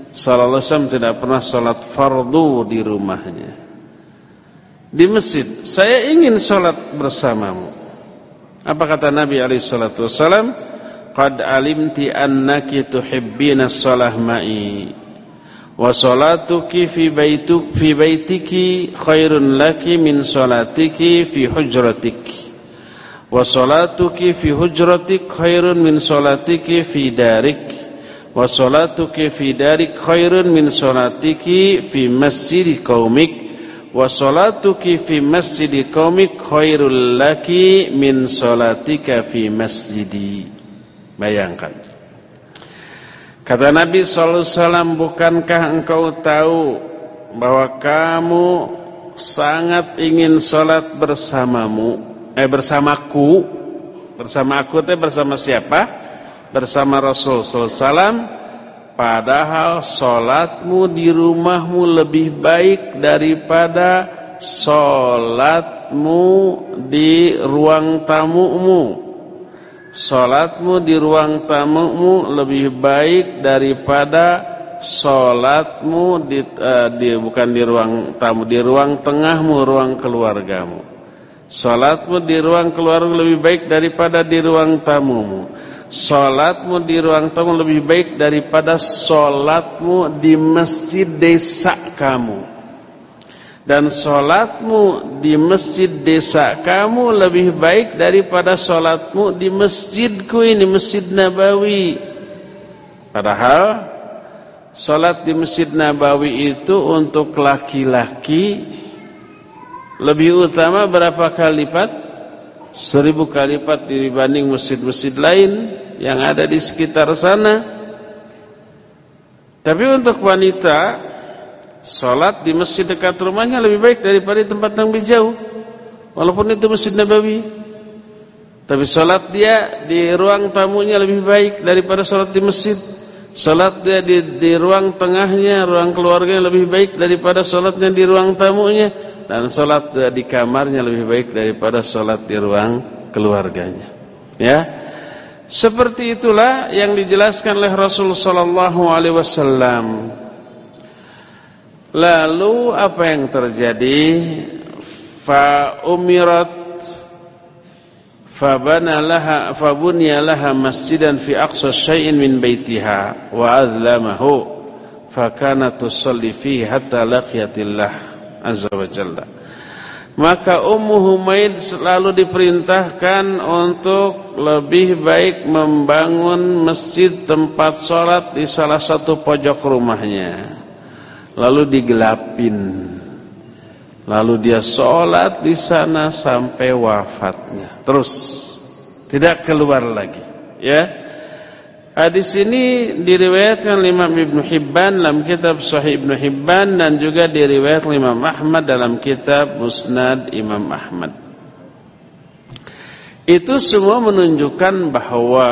Speaker 1: sallallahu alaihi wasallam tidak pernah salat fardu di rumahnya. Di masjid, saya ingin salat bersamamu. Apa kata Nabi alaihi salatu wasallam? Qad alimti annaki tuhibbina shalah ma'i wa salatuki fi baituk fi baitiki khairun laki min salatiki fi hujratiki wa salatuki fi hujratik khairun min salatiki fi darik wa salatuki fi darik khairun min salatiki fi masjidi qaumik wa salatuki fi masjidi qaumik khairul laki min salatika fi masjidi. Bayangkan, kata Nabi sallallahu alaihi wasallam, bukankah engkau tahu bahwa kamu sangat ingin salat bersamamu, eh bersamaku, bersama aku teh bersama siapa? Bersama Rasul sallallahu alaihi wasallam. Padahal salatmu di rumahmu lebih baik daripada salatmu di ruang tamumu. Salatmu di ruang tamumu lebih baik daripada salatmu di, uh, di bukan di ruang tamu, di ruang tengahmu, ruang keluargamu. Salatmu di ruang keluarga lebih baik daripada di ruang tamumu. Salatmu di ruang tamu lebih baik daripada salatmu di masjid desa kamu. Dan salatmu di masjid desa kamu lebih baik daripada salatmu di masjidku ini, Masjid Nabawi. Padahal salat di Masjid Nabawi itu untuk laki-laki lebih utama berapa kali lipat? Seribu kali lipat dibanding masjid-masjid lain yang ada di sekitar sana. Tapi untuk wanita, salat di masjid dekat rumahnya lebih baik daripada di tempat yang lebih jauh, walaupun itu Masjid Nabawi. Tapi salat dia di ruang tamunya lebih baik daripada salat di masjid. Salat dia di, di ruang tengahnya, ruang keluarganya lebih baik daripada salatnya di ruang tamunya. Dan salat dia di kamarnya lebih baik daripada salat di ruang keluarganya. Ya, seperti itulah yang dijelaskan oleh Rasul sallallahu alaihi wasallam. Lalu apa yang terjadi? Fa umirat fa bana laha fa bunya laha masjidan fi aqsa syai'in min baitiha wa azlamahu fa kanat tusalli fihi hatta laqiyatillah azza wa jalla. Maka Ummu Humaid selalu diperintahkan untuk lebih baik membangun masjid tempat sholat di salah satu pojok rumahnya. Lalu digelapin, lalu dia sholat di sana sampai wafatnya. Terus tidak keluar lagi. Ya, hadis ini diriwayatkan Imam Ibnu Hibban dalam kitab Sahih Ibnu Hibban dan juga diriwayatkan Imam Ahmad dalam kitab Musnad Imam Ahmad. Itu semua menunjukkan bahwa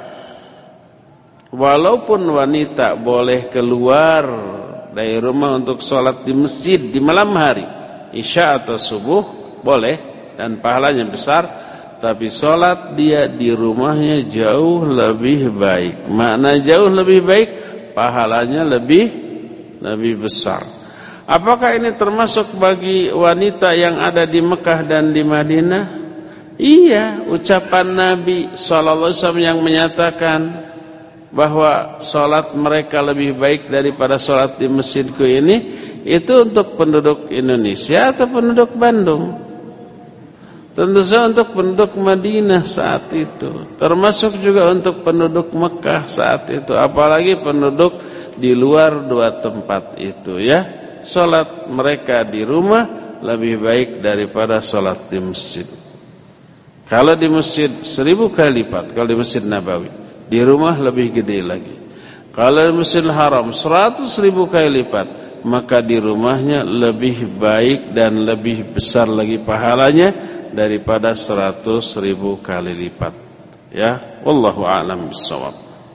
Speaker 1: walaupun wanita boleh keluar dari rumah untuk sholat di masjid di malam hari, isya atau subuh boleh dan pahalanya besar, tapi sholat dia di rumahnya jauh lebih baik. Makna jauh lebih baik, pahalanya lebih lebih besar. Apakah ini termasuk bagi wanita yang ada di Mekah dan di Madinah? Iya, ucapan Nabi sallallahu alaihi wasallam yang menyatakan bahwa sholat mereka lebih baik daripada sholat di masjidku ini, itu untuk penduduk Indonesia atau penduduk Bandung? Tentu saja untuk penduduk Madinah saat itu, termasuk juga untuk penduduk Mekah saat itu, apalagi penduduk di luar dua tempat itu. Ya, sholat mereka di rumah lebih baik daripada sholat di masjid. Kalau di masjid seribu kali lipat, kalau di Masjid Nabawi. Di rumah lebih gede lagi. Kalau di Masjidil Haram seratus ribu kali lipat, maka di rumahnya lebih baik dan lebih besar lagi pahalanya daripada seratus ribu kali lipat. Ya, wallahu a'lam bishawab.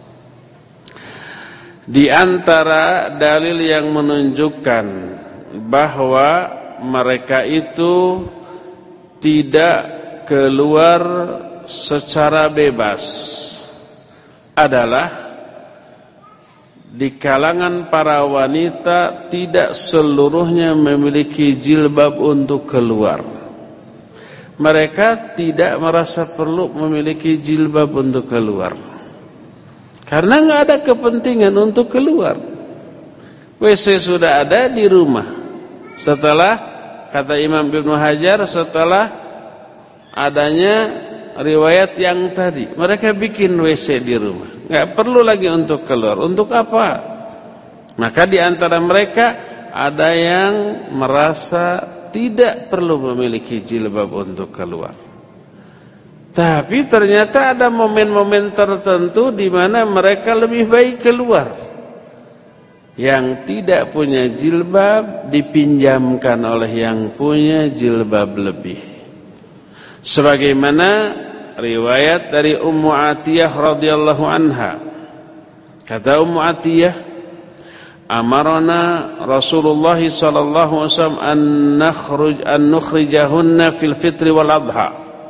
Speaker 1: Di antara dalil yang menunjukkan bahwa mereka itu tidak keluar secara bebas adalah di kalangan para wanita tidak seluruhnya memiliki jilbab untuk keluar. Mereka tidak merasa perlu memiliki jilbab untuk keluar, karena nggak ada kepentingan untuk keluar. W C sudah ada di rumah. Setelah, kata Imam Ibnu Hajar, setelah adanya riwayat yang tadi, mereka bikin W C di rumah, nggak perlu lagi untuk keluar. Untuk apa? Maka di antara mereka ada yang merasa tidak perlu memiliki jilbab untuk keluar. Tapi ternyata ada momen-momen tertentu di mana mereka lebih baik keluar. Yang tidak punya jilbab dipinjamkan oleh yang punya jilbab lebih. Sebagaimana riwayat dari Ummu Atiyah radhiyallahu anha. Kata Ummu Atiyah, amarna Rasulullah sallallahu alaihi wasallam an nakhruj an nukhrijahunna fil fitri wal adha,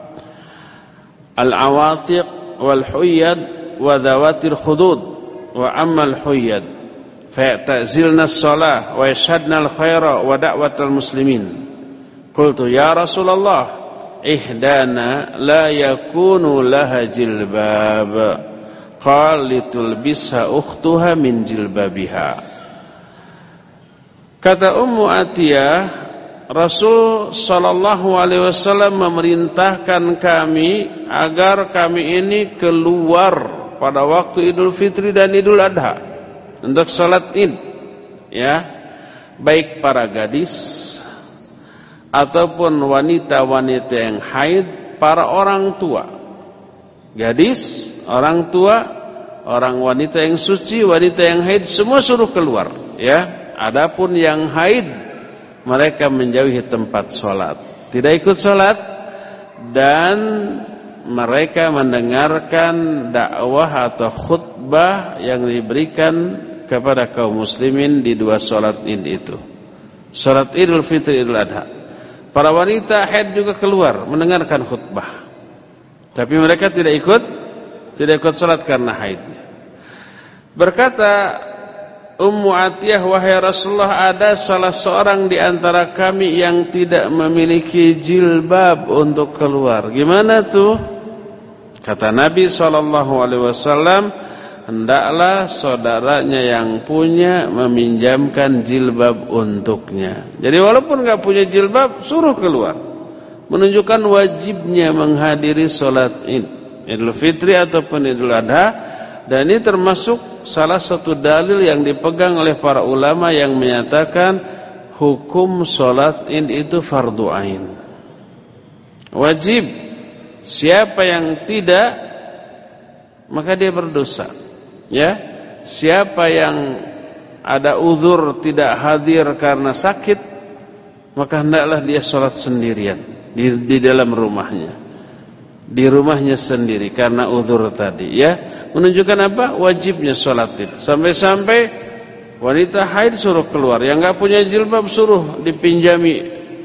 Speaker 1: al awatiq wal huyyad wa dhawatil khudud, wa amma al huyyad fa ta'zilna as-salah wa yashhadna al khaira wa da'watal muslimin. Qultu ya Rasulullah, ihdana la yakunu laha jilbab, qala litulbisha ukhtuha min jilbabiha. Kata Ummu Atiyah, Rasul sallallahu alaihi wasallam memerintahkan kami agar kami ini keluar pada waktu Idul Fitri dan Idul Adha untuk salat Id, ya, baik para gadis ataupun wanita-wanita yang haid, para orang tua, gadis, orang tua, orang wanita yang suci, wanita yang haid, semua suruh keluar, ya. Adapun yang haid, mereka menjauhi tempat sholat, tidak ikut sholat, dan mereka mendengarkan dakwah atau khutbah yang diberikan kepada kaum muslimin di dua sholat id itu, sholat Idul Fitri, Idul Adha. Para wanita haid juga keluar mendengarkan khutbah, tapi mereka tidak ikut, tidak ikut sholat karena haidnya. Berkata Ummu Atiyah, wahai Rasulullah, ada salah seorang di antara kami yang tidak memiliki jilbab untuk keluar. Gimana tuh? Kata Nabi shallallahu alaihi wasallam, hendaklah saudaranya yang punya meminjamkan jilbab untuknya. Jadi walaupun enggak punya jilbab, suruh keluar. Menunjukkan wajibnya menghadiri salat Id, Idul Fitri ataupun Idul Adha. Dan ini termasuk salah satu dalil yang dipegang oleh para ulama yang menyatakan hukum salat Id itu fardu ain, wajib. Siapa yang tidak, maka dia berdosa, ya. Siapa yang ada uzur tidak hadir karena sakit, maka hendaklah dia salat sendirian di, di dalam rumahnya, di rumahnya sendiri karena uzur tadi, ya. Menunjukkan apa? Wajibnya salat Id. Sampai-sampai wanita haid suruh keluar, yang enggak punya jilbab suruh dipinjami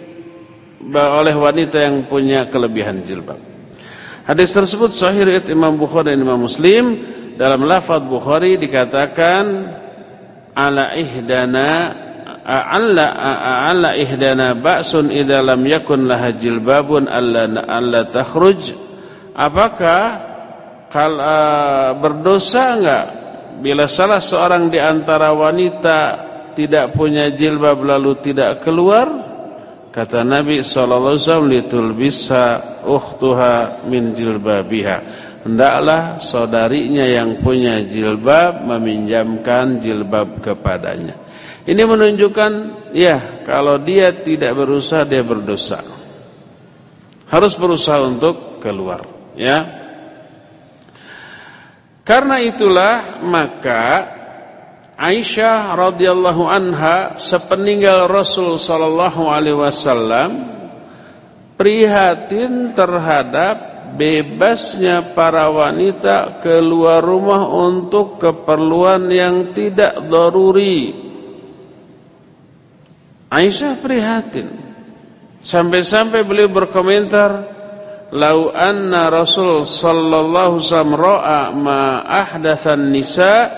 Speaker 1: oleh wanita yang punya kelebihan jilbab. Hadis tersebut sahih riwayat Imam Bukhari dan Imam Muslim. Dalam lafaz Bukhari dikatakan ala ihdana alla alla ihdana ba'sun idza lam yakun laha jilbabun alla alla takhruj. Apakah kalau berdosa enggak bila salah seorang di antara wanita tidak punya jilbab lalu tidak keluar? Kata Nabi sallallahu alaihi wasallam, litulbisha ukhtuha min jilbabiha. Hendaklah saudarinya yang punya jilbab meminjamkan jilbab kepadanya. Ini menunjukkan, ya, kalau dia tidak berusaha dia berdosa. Harus berusaha untuk keluar, ya. Karena itulah maka Aisyah radhiyallahu anha sepeninggal Rasul sallallahu alaihi wasallam prihatin terhadap bebasnya para wanita keluar rumah untuk keperluan yang tidak daruri. Aisyah prihatin sampai-sampai beliau berkomentar, lau anna Rasul sallallahu alaihi wasallam ra'a ma ahdatsan nisa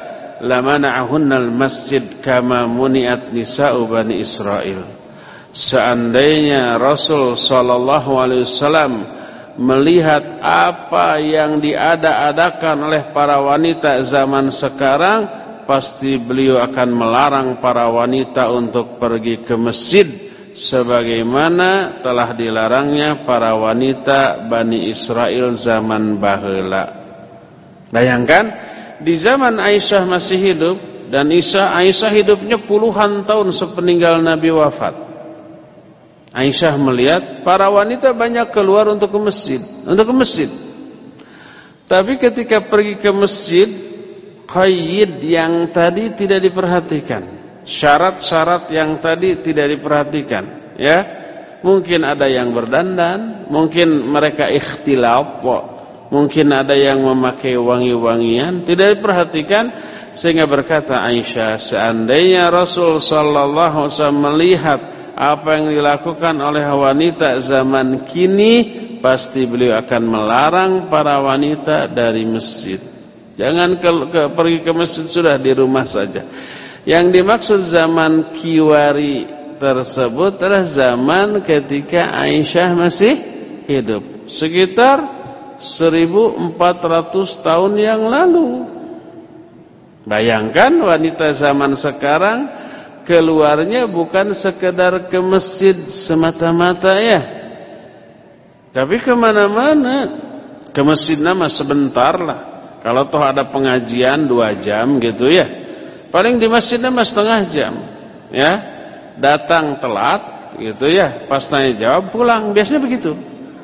Speaker 1: lamana'ahunnal masjid kama muni'at nisa'u bani Israil. Seandainya Rasul sallallahu alaihi wasallam melihat apa yang diada-adakan oleh para wanita zaman sekarang, pasti beliau akan melarang para wanita untuk pergi ke masjid sebagaimana telah dilarangnya para wanita Bani Israel zaman baheula. Bayangkan di zaman Aisyah masih hidup, dan Aisyah, Aisyah hidupnya puluhan tahun sepeninggal Nabi wafat. Aisyah melihat para wanita banyak keluar untuk ke masjid, untuk ke masjid. Tapi ketika pergi ke masjid, qayyid yang tadi tidak diperhatikan, syarat-syarat yang tadi tidak diperhatikan, ya. Mungkin ada yang berdandan, mungkin mereka ikhtilaf, mungkin ada yang memakai wangi-wangian, tidak diperhatikan, sehingga berkata Aisyah, seandainya Rasul sallallahu alaihi wasallam melihat apa yang dilakukan oleh wanita zaman kini, pasti beliau akan melarang para wanita dari masjid. Jangan ke, ke, pergi ke masjid, sudah di rumah saja. Yang dimaksud zaman kiwari tersebut adalah zaman ketika Aisyah masih hidup, sekitar seribu empat ratus tahun yang lalu. Bayangkan wanita zaman sekarang keluarnya bukan sekedar ke masjid semata-mata, ya, tapi kemana-mana. Ke masjid nama sebentar lah, kalau toh ada pengajian dua jam gitu, ya, paling di masjid nama setengah jam, ya, datang telat gitu, ya, pas tanya jawab pulang, biasanya begitu.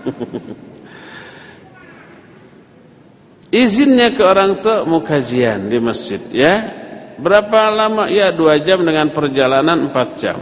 Speaker 1: Izinnya ke orang tua mau kajian di masjid, ya. Berapa lama? Ya, dua jam dengan perjalanan empat jam.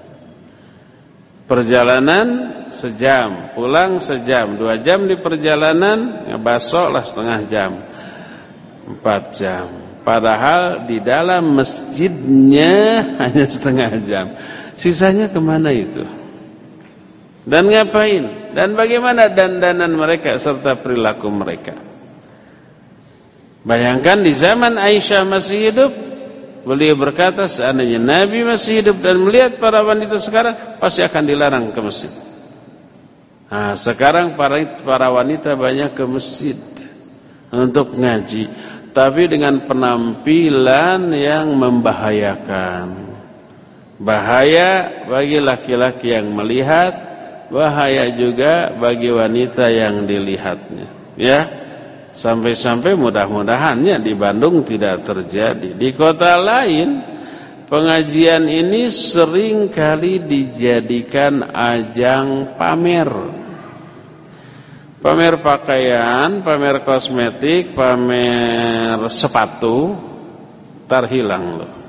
Speaker 1: Perjalanan sejam, pulang sejam, dua jam di perjalanan, ngebasok lah setengah jam, empat jam. Padahal di dalam masjidnya hanya setengah jam. Sisanya kemana itu? Dan ngapain? Dan bagaimana dandanan mereka serta perilaku mereka? Bayangkan di zaman Aisyah masih hidup, beliau berkata, seandainya Nabi masih hidup dan melihat para wanita sekarang, pasti akan dilarang ke masjid. Nah, sekarang para, para wanita banyak ke masjid untuk ngaji, tapi dengan penampilan yang membahayakan. Bahaya bagi laki-laki yang melihat, bahaya juga bagi wanita yang dilihatnya, ya. Sampai-sampai mudah-mudahannya di Bandung tidak terjadi. Di kota lain, pengajian ini sering kali dijadikan ajang pamer. Pamer pakaian, pamer kosmetik, pamer sepatu, terhilang loh.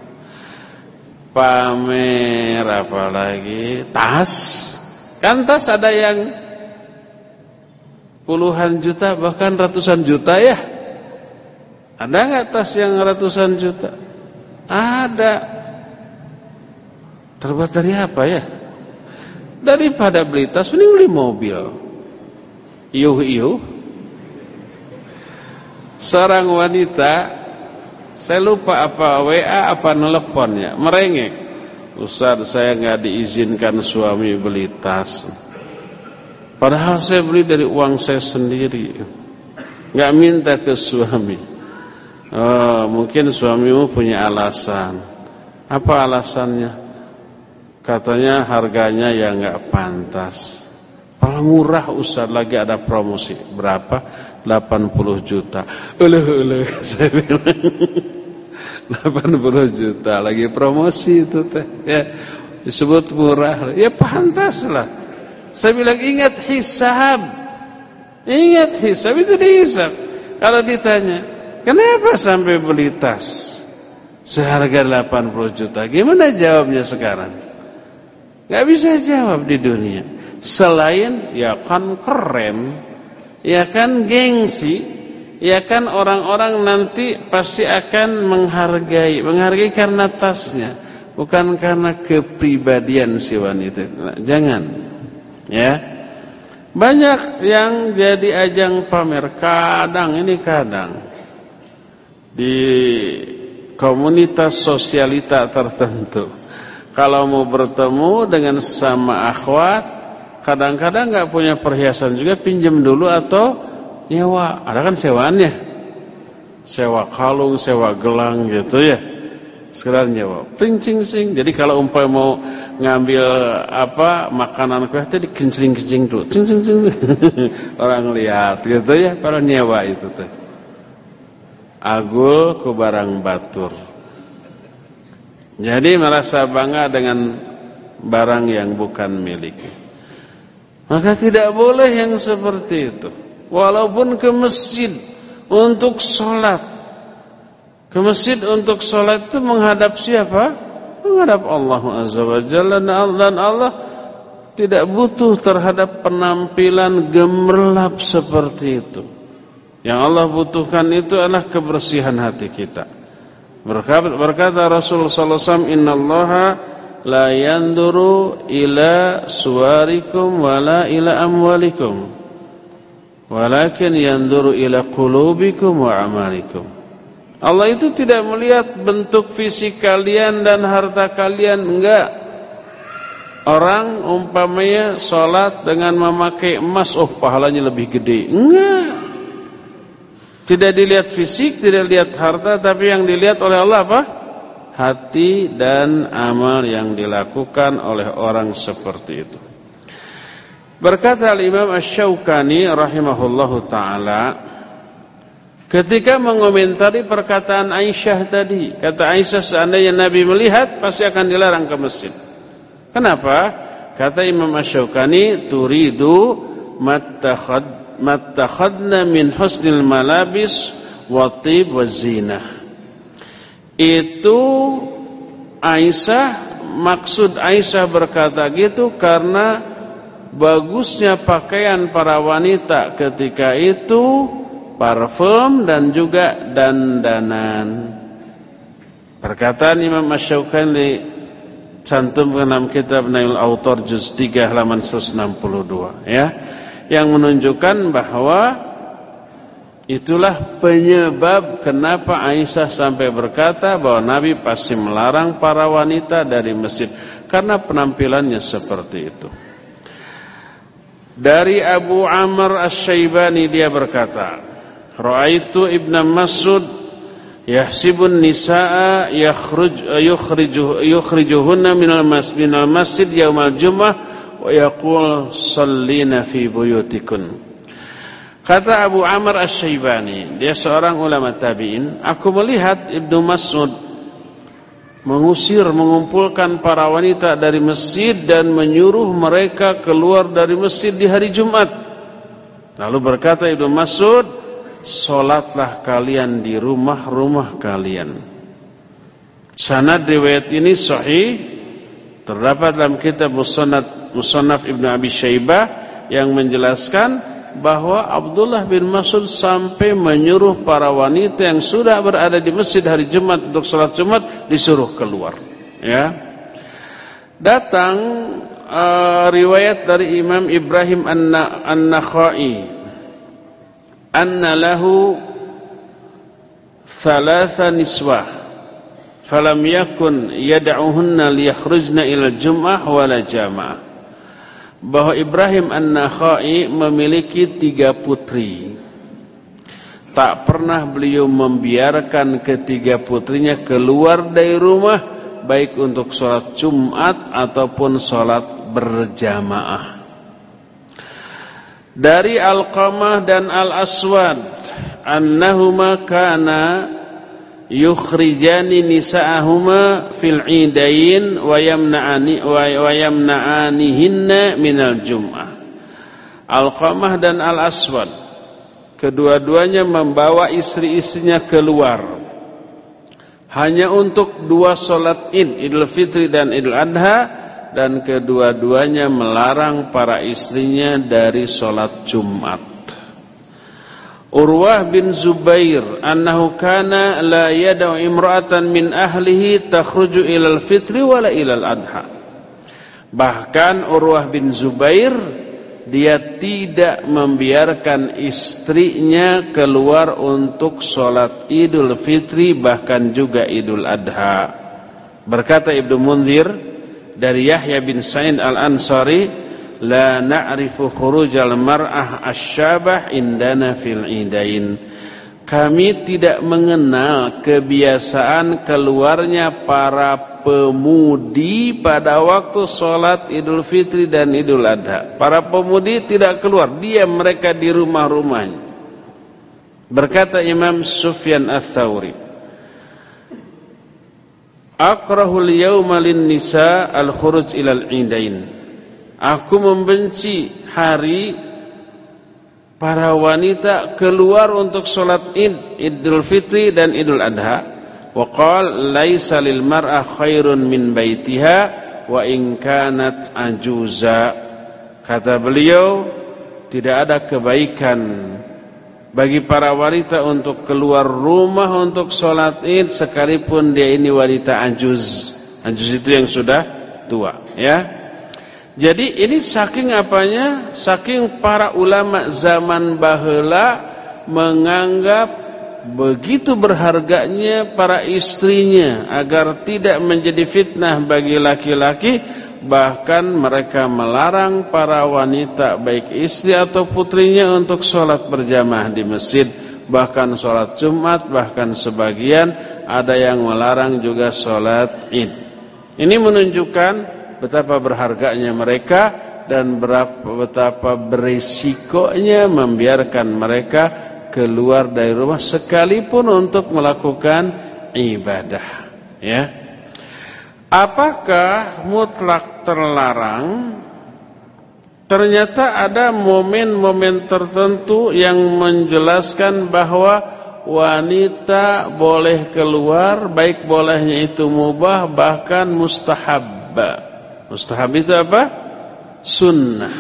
Speaker 1: Pamer apa lagi? Tas. Kan tas ada yang puluhan juta, bahkan ratusan juta, ya. Ada nggak tas yang ratusan juta? Ada. Terbuat dari apa, ya? Daripada beli tas, mending beli mobil. Iuh-iuh. Seorang wanita, saya lupa apa W A apa nelponnya, merengek, Ustaz, saya nggak diizinkan suami beli tas. Padahal saya beli dari uang saya sendiri, nggak minta ke suami. Oh, mungkin suamimu punya alasan. Apa alasannya? Katanya harganya yang nggak pantas. Kalau murah Ustaz, lagi ada promosi. Berapa? delapan puluh juta. Eleh-eleh, saya bilang. delapan puluh juta lagi promosi itu teh, ya. Disebut murah. Ya pantas lah. Saya bilang ingat hisab. Ingat hisab, itu dihisab. Kalau ditanya, kenapa sampai beli tas seharga delapan puluh juta? Gimana jawabnya sekarang? Gak bisa jawab di dunia. Selain ya kan keren, ya kan gengsi, ya kan orang-orang nanti pasti akan menghargai. Menghargai karena tasnya, bukan karena kepribadian si wanita. Nah, jangan. Ya, banyak yang jadi ajang pamer. Kadang ini kadang di komunitas sosialita tertentu. Kalau mau bertemu dengan sesama akhwat, kadang-kadang nggak punya perhiasan juga, pinjam dulu atau nyewa. Ada kan sewaannya, sewa kalung, sewa gelang gitu ya. Sekedar nyewa, pring cing cing. Jadi kalau umpama mau ngambil apa makanan kue teh dikencing-kencing dulu, cing cing cing. Orang lihat gitu ya, kalau nyewa itu teh. Agul ku barang batur. Jadi merasa bangga dengan barang yang bukan milik. Maka tidak boleh yang seperti itu. Walaupun ke masjid untuk sholat, ke masjid untuk sholat itu menghadap siapa? Menghadap Allah Azza wa Jalla, dan Allah tidak butuh terhadap penampilan gemerlap seperti itu. Yang Allah butuhkan itu adalah kebersihan hati kita. Berkata, berkata Rasulullah sallallahu alaihi wasallam, "Innallaha la yanduru ila suwarikum wala ila amwalikum, walakin yanduru ila qulubikum wa amalikum." Allah itu tidak melihat bentuk fisik kalian dan harta kalian, enggak. Orang umpamanya sholat dengan memakai emas, oh pahalanya lebih gede. Enggak. Tidak dilihat fisik, tidak dilihat harta, tapi yang dilihat oleh Allah apa? Hati dan amal yang dilakukan oleh orang seperti itu. Berkata Al-Imam Asy-Syaukani rahimahullahu ta'ala, ketika mengomentari perkataan Aisyah tadi, kata Aisyah, seandainya Nabi melihat pasti akan dilarang ke masjid. Kenapa? Kata Imam Asy-Syaukani, turidu mattakhad mattakhadna min husnil malabis wa tib wa zinah. Itu Aisyah, maksud Aisyah berkata gitu karena bagusnya pakaian para wanita ketika itu, parfum dan juga dandanan. Perkataan Imam Asy-Syaukani cantum dalam kitab Nailul Autar juz tiga halaman seratus enam puluh dua ya, yang menunjukkan bahwa itulah penyebab kenapa Aisyah sampai berkata bahwa Nabi pasti melarang para wanita dari masjid karena penampilannya seperti itu. Dari Abu Amr Asy-Syaibani dia berkata, Ra'aitu Ibn Mas'ud yahsibun nisaa yakhruj yukhrijuh yukhrijuhunna minal masjid minal masjid yaumal jumu'ah wa yaqul shallina fi buyutikun. Kata Abu Amr Asy-Syaibani, dia seorang ulama tabi'in, aku melihat Ibnu Mas'ud mengusir, mengumpulkan para wanita dari masjid dan menyuruh mereka keluar dari masjid di hari Jumat. Lalu berkata Ibnu Mas'ud, salatlah kalian di rumah-rumah kalian. Sanad riwayat ini sahih, terdapat dalam kitab Musannad Musannaf Ibnu Abi Syaibah yang menjelaskan bahwa Abdullah bin Mas'ud sampai menyuruh para wanita yang sudah berada di masjid hari Jumat untuk salat Jumat disuruh keluar. Ya. Datang uh, riwayat dari Imam Ibrahim An-Nakhai, anna lahu thalatha niswah falam yakun yad'uhunna liyakhrujna ila jum'ah wala jama'ah. Bahwa Ibrahim An-Nakhai memiliki tiga putri. Tak pernah beliau membiarkan ketiga putrinya keluar dari rumah, baik untuk sholat Jumat ataupun sholat berjamaah. Dari Alqamah dan Al-Aswad, annahuma kana yukhrijani nisa'ahuma fil idain wa yamna'ani wa yamna'anihinna minal jum'ah. Alqamah dan Al-Aswad, kedua-duanya membawa istri-istrinya keluar hanya untuk dua salat Id, Idul Fitri dan Idul Adha, dan kedua-duanya melarang para istrinya dari salat Jumat. Urwah bin Zubair annahu kana la yad'u imra'atan min ahlihi takhruju ilal fitri wala ilal adha. Bahkan Urwah bin Zubair dia tidak membiarkan istrinya keluar untuk sholat Idul Fitri bahkan juga Idul Adha. Berkata Ibnu Munzir dari Yahya bin Sa'id Al-Ansari, la na'rifu khurujal mar'ah asyabah indana fil idain. Kami tidak mengenal kebiasaan keluarnya para pemudi pada waktu sholat Idul Fitri dan Idul Adha. Para pemudi tidak keluar, diam mereka di rumah-rumahnya. Berkata Imam Sufyan Ats-Tsauri, akrahul yawma lin nisa al-khuruj ilal idain. Aku membenci hari para wanita keluar untuk sholat Id, Idul Fitri dan Idul Adha. Wa qala laisa lil mar'a khairun min baitiha wa in kanat ajuza. Kata beliau, tidak ada kebaikan bagi para wanita untuk keluar rumah untuk sholat Id sekalipun dia ini wanita ajuz. Ajuz itu yang sudah tua, ya. Jadi ini saking apanya? Saking para ulama zaman baheula menganggap begitu berharganya para istrinya agar tidak menjadi fitnah bagi laki-laki, bahkan mereka melarang para wanita baik istri atau putrinya untuk sholat berjamaah di masjid, bahkan sholat Jumat, bahkan sebagian ada yang melarang juga sholat Id. Ini menunjukkan betapa berharganya mereka dan betapa berisikonya membiarkan mereka keluar dari rumah sekalipun untuk melakukan ibadah, ya. Apakah mutlak terlarang? Ternyata ada momen-momen tertentu yang menjelaskan bahwa wanita boleh keluar, baik bolehnya itu mubah bahkan mustahab. Mustahab itu apa? Sunnah.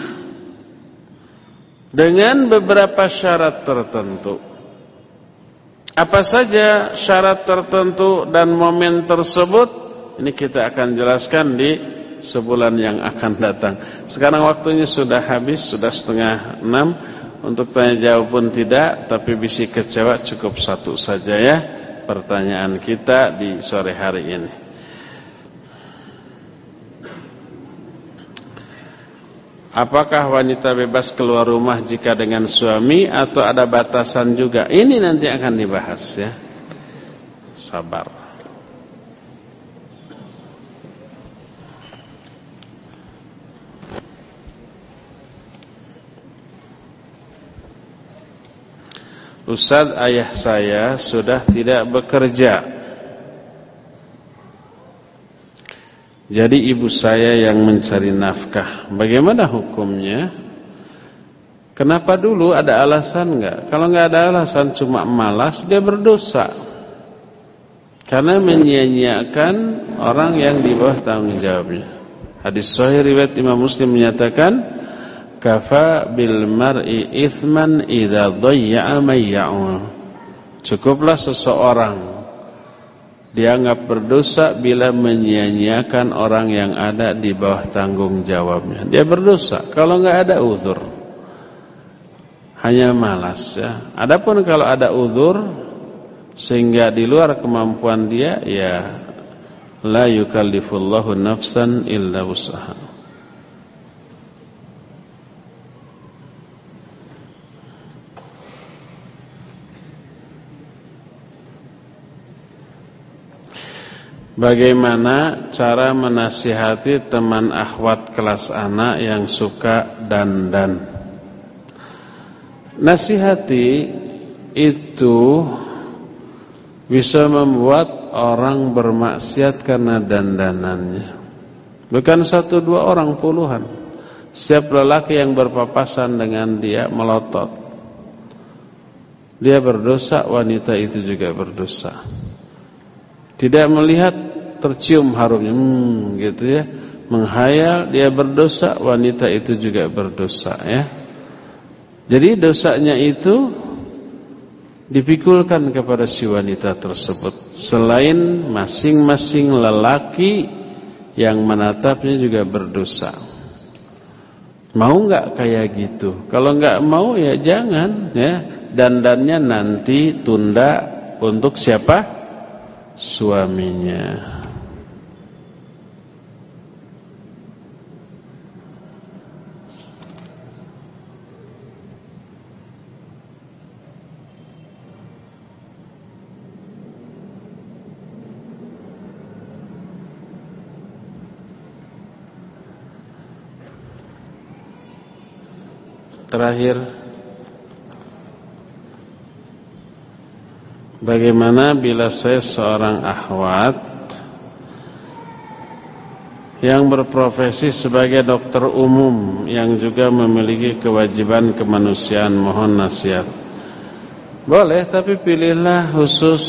Speaker 1: Dengan beberapa syarat tertentu. Apa saja syarat tertentu dan momen tersebut? Ini kita akan jelaskan di sebulan yang akan datang. Sekarang waktunya sudah habis, sudah setengah enam. Untuk tanya jawab pun tidak, tapi bisik kecewa cukup satu saja ya pertanyaan kita di sore hari ini. Apakah wanita bebas keluar rumah jika dengan suami atau ada batasan juga? Ini nanti akan dibahas ya. Sabar. Ustaz, ayah saya sudah tidak bekerja. Jadi ibu saya yang mencari nafkah. Bagaimana hukumnya? Kenapa dulu, ada alasan enggak? Kalau enggak ada alasan cuma malas, dia berdosa. Karena menyia-nyiakan orang yang di bawah tanggung jawabnya. Hadis sahih riwayat Imam Muslim menyatakan, kafa bil mar'i ithman idza dhayya'a may ya'ul. Cukuplah seseorang dianggap berdosa bila menyia-nyiakan orang yang ada di bawah tanggung jawabnya. Dia berdosa kalau enggak ada uzur. Hanya malas ya. Adapun kalau ada uzur sehingga di luar kemampuan dia, ya la yukallifullahu nafsan illa wus'aha. Bagaimana cara menasihati teman akhwat kelas anak yang suka dandan? Nasihati itu bisa membuat orang bermaksiat karena dandanannya. Bukan satu dua orang, puluhan. Setiap lelaki yang berpapasan dengan dia melotot, dia berdosa, wanita itu juga berdosa. Tidak melihat, tercium harumnya, hmm, gitu ya, menghayal, dia berdosa, wanita itu juga berdosa ya. Jadi dosanya itu dipikulkan kepada si wanita tersebut. Selain masing-masing lelaki yang menatapnya juga berdosa. Mau nggak kayak gitu? Kalau nggak mau ya jangan ya. Dandannya nanti tunda untuk siapa? Suaminya. Terakhir, bagaimana bila saya seorang akhwat yang berprofesi sebagai dokter umum yang juga memiliki kewajiban kemanusiaan? Mohon nasihat. Boleh, tapi pilihlah khusus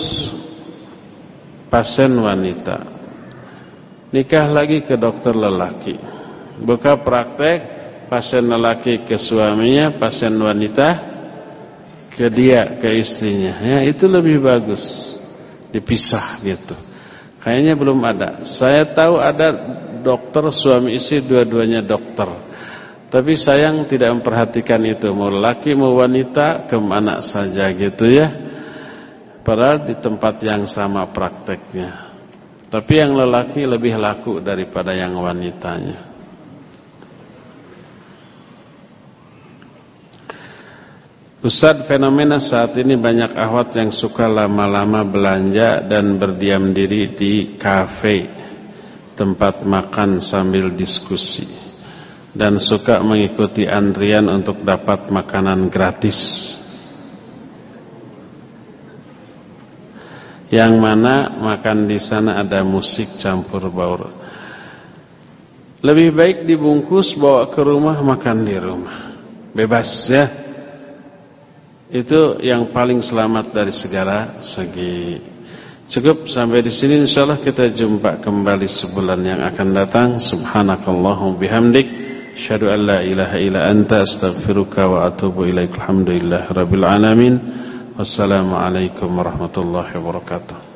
Speaker 1: pasien wanita. Nikah lagi ke dokter lelaki. Buka praktek pasien lelaki ke suaminya, pasien wanita ke dia, ke istrinya. Ya, itu lebih bagus. Dipisah gitu. Kayaknya belum ada. Saya tahu ada dokter suami istri dua-duanya dokter. Tapi sayang tidak memperhatikan itu. Mau lelaki mau wanita kemana saja gitu ya. Padahal di tempat yang sama prakteknya. Tapi yang lelaki lebih laku daripada yang wanitanya. Ustaz, fenomena saat ini banyak akhwat yang suka lama-lama belanja dan berdiam diri di kafe, tempat makan sambil diskusi, dan suka mengikuti antrian untuk dapat makanan gratis, yang mana makan di sana ada musik campur baur. Lebih baik dibungkus, bawa ke rumah, makan di rumah, bebas ya. Itu yang paling selamat dari segala segi. Cukup sampai di sini, insyaallah kita jumpa kembali sebulan yang akan datang. Subhanakallahumma bihamdik, asyhadu an la ilaha illa anta, astaghfiruka wa atubu ilaik. Alhamdulillahirabbil alamin. Wassalamualaikum warahmatullahi wabarakatuh.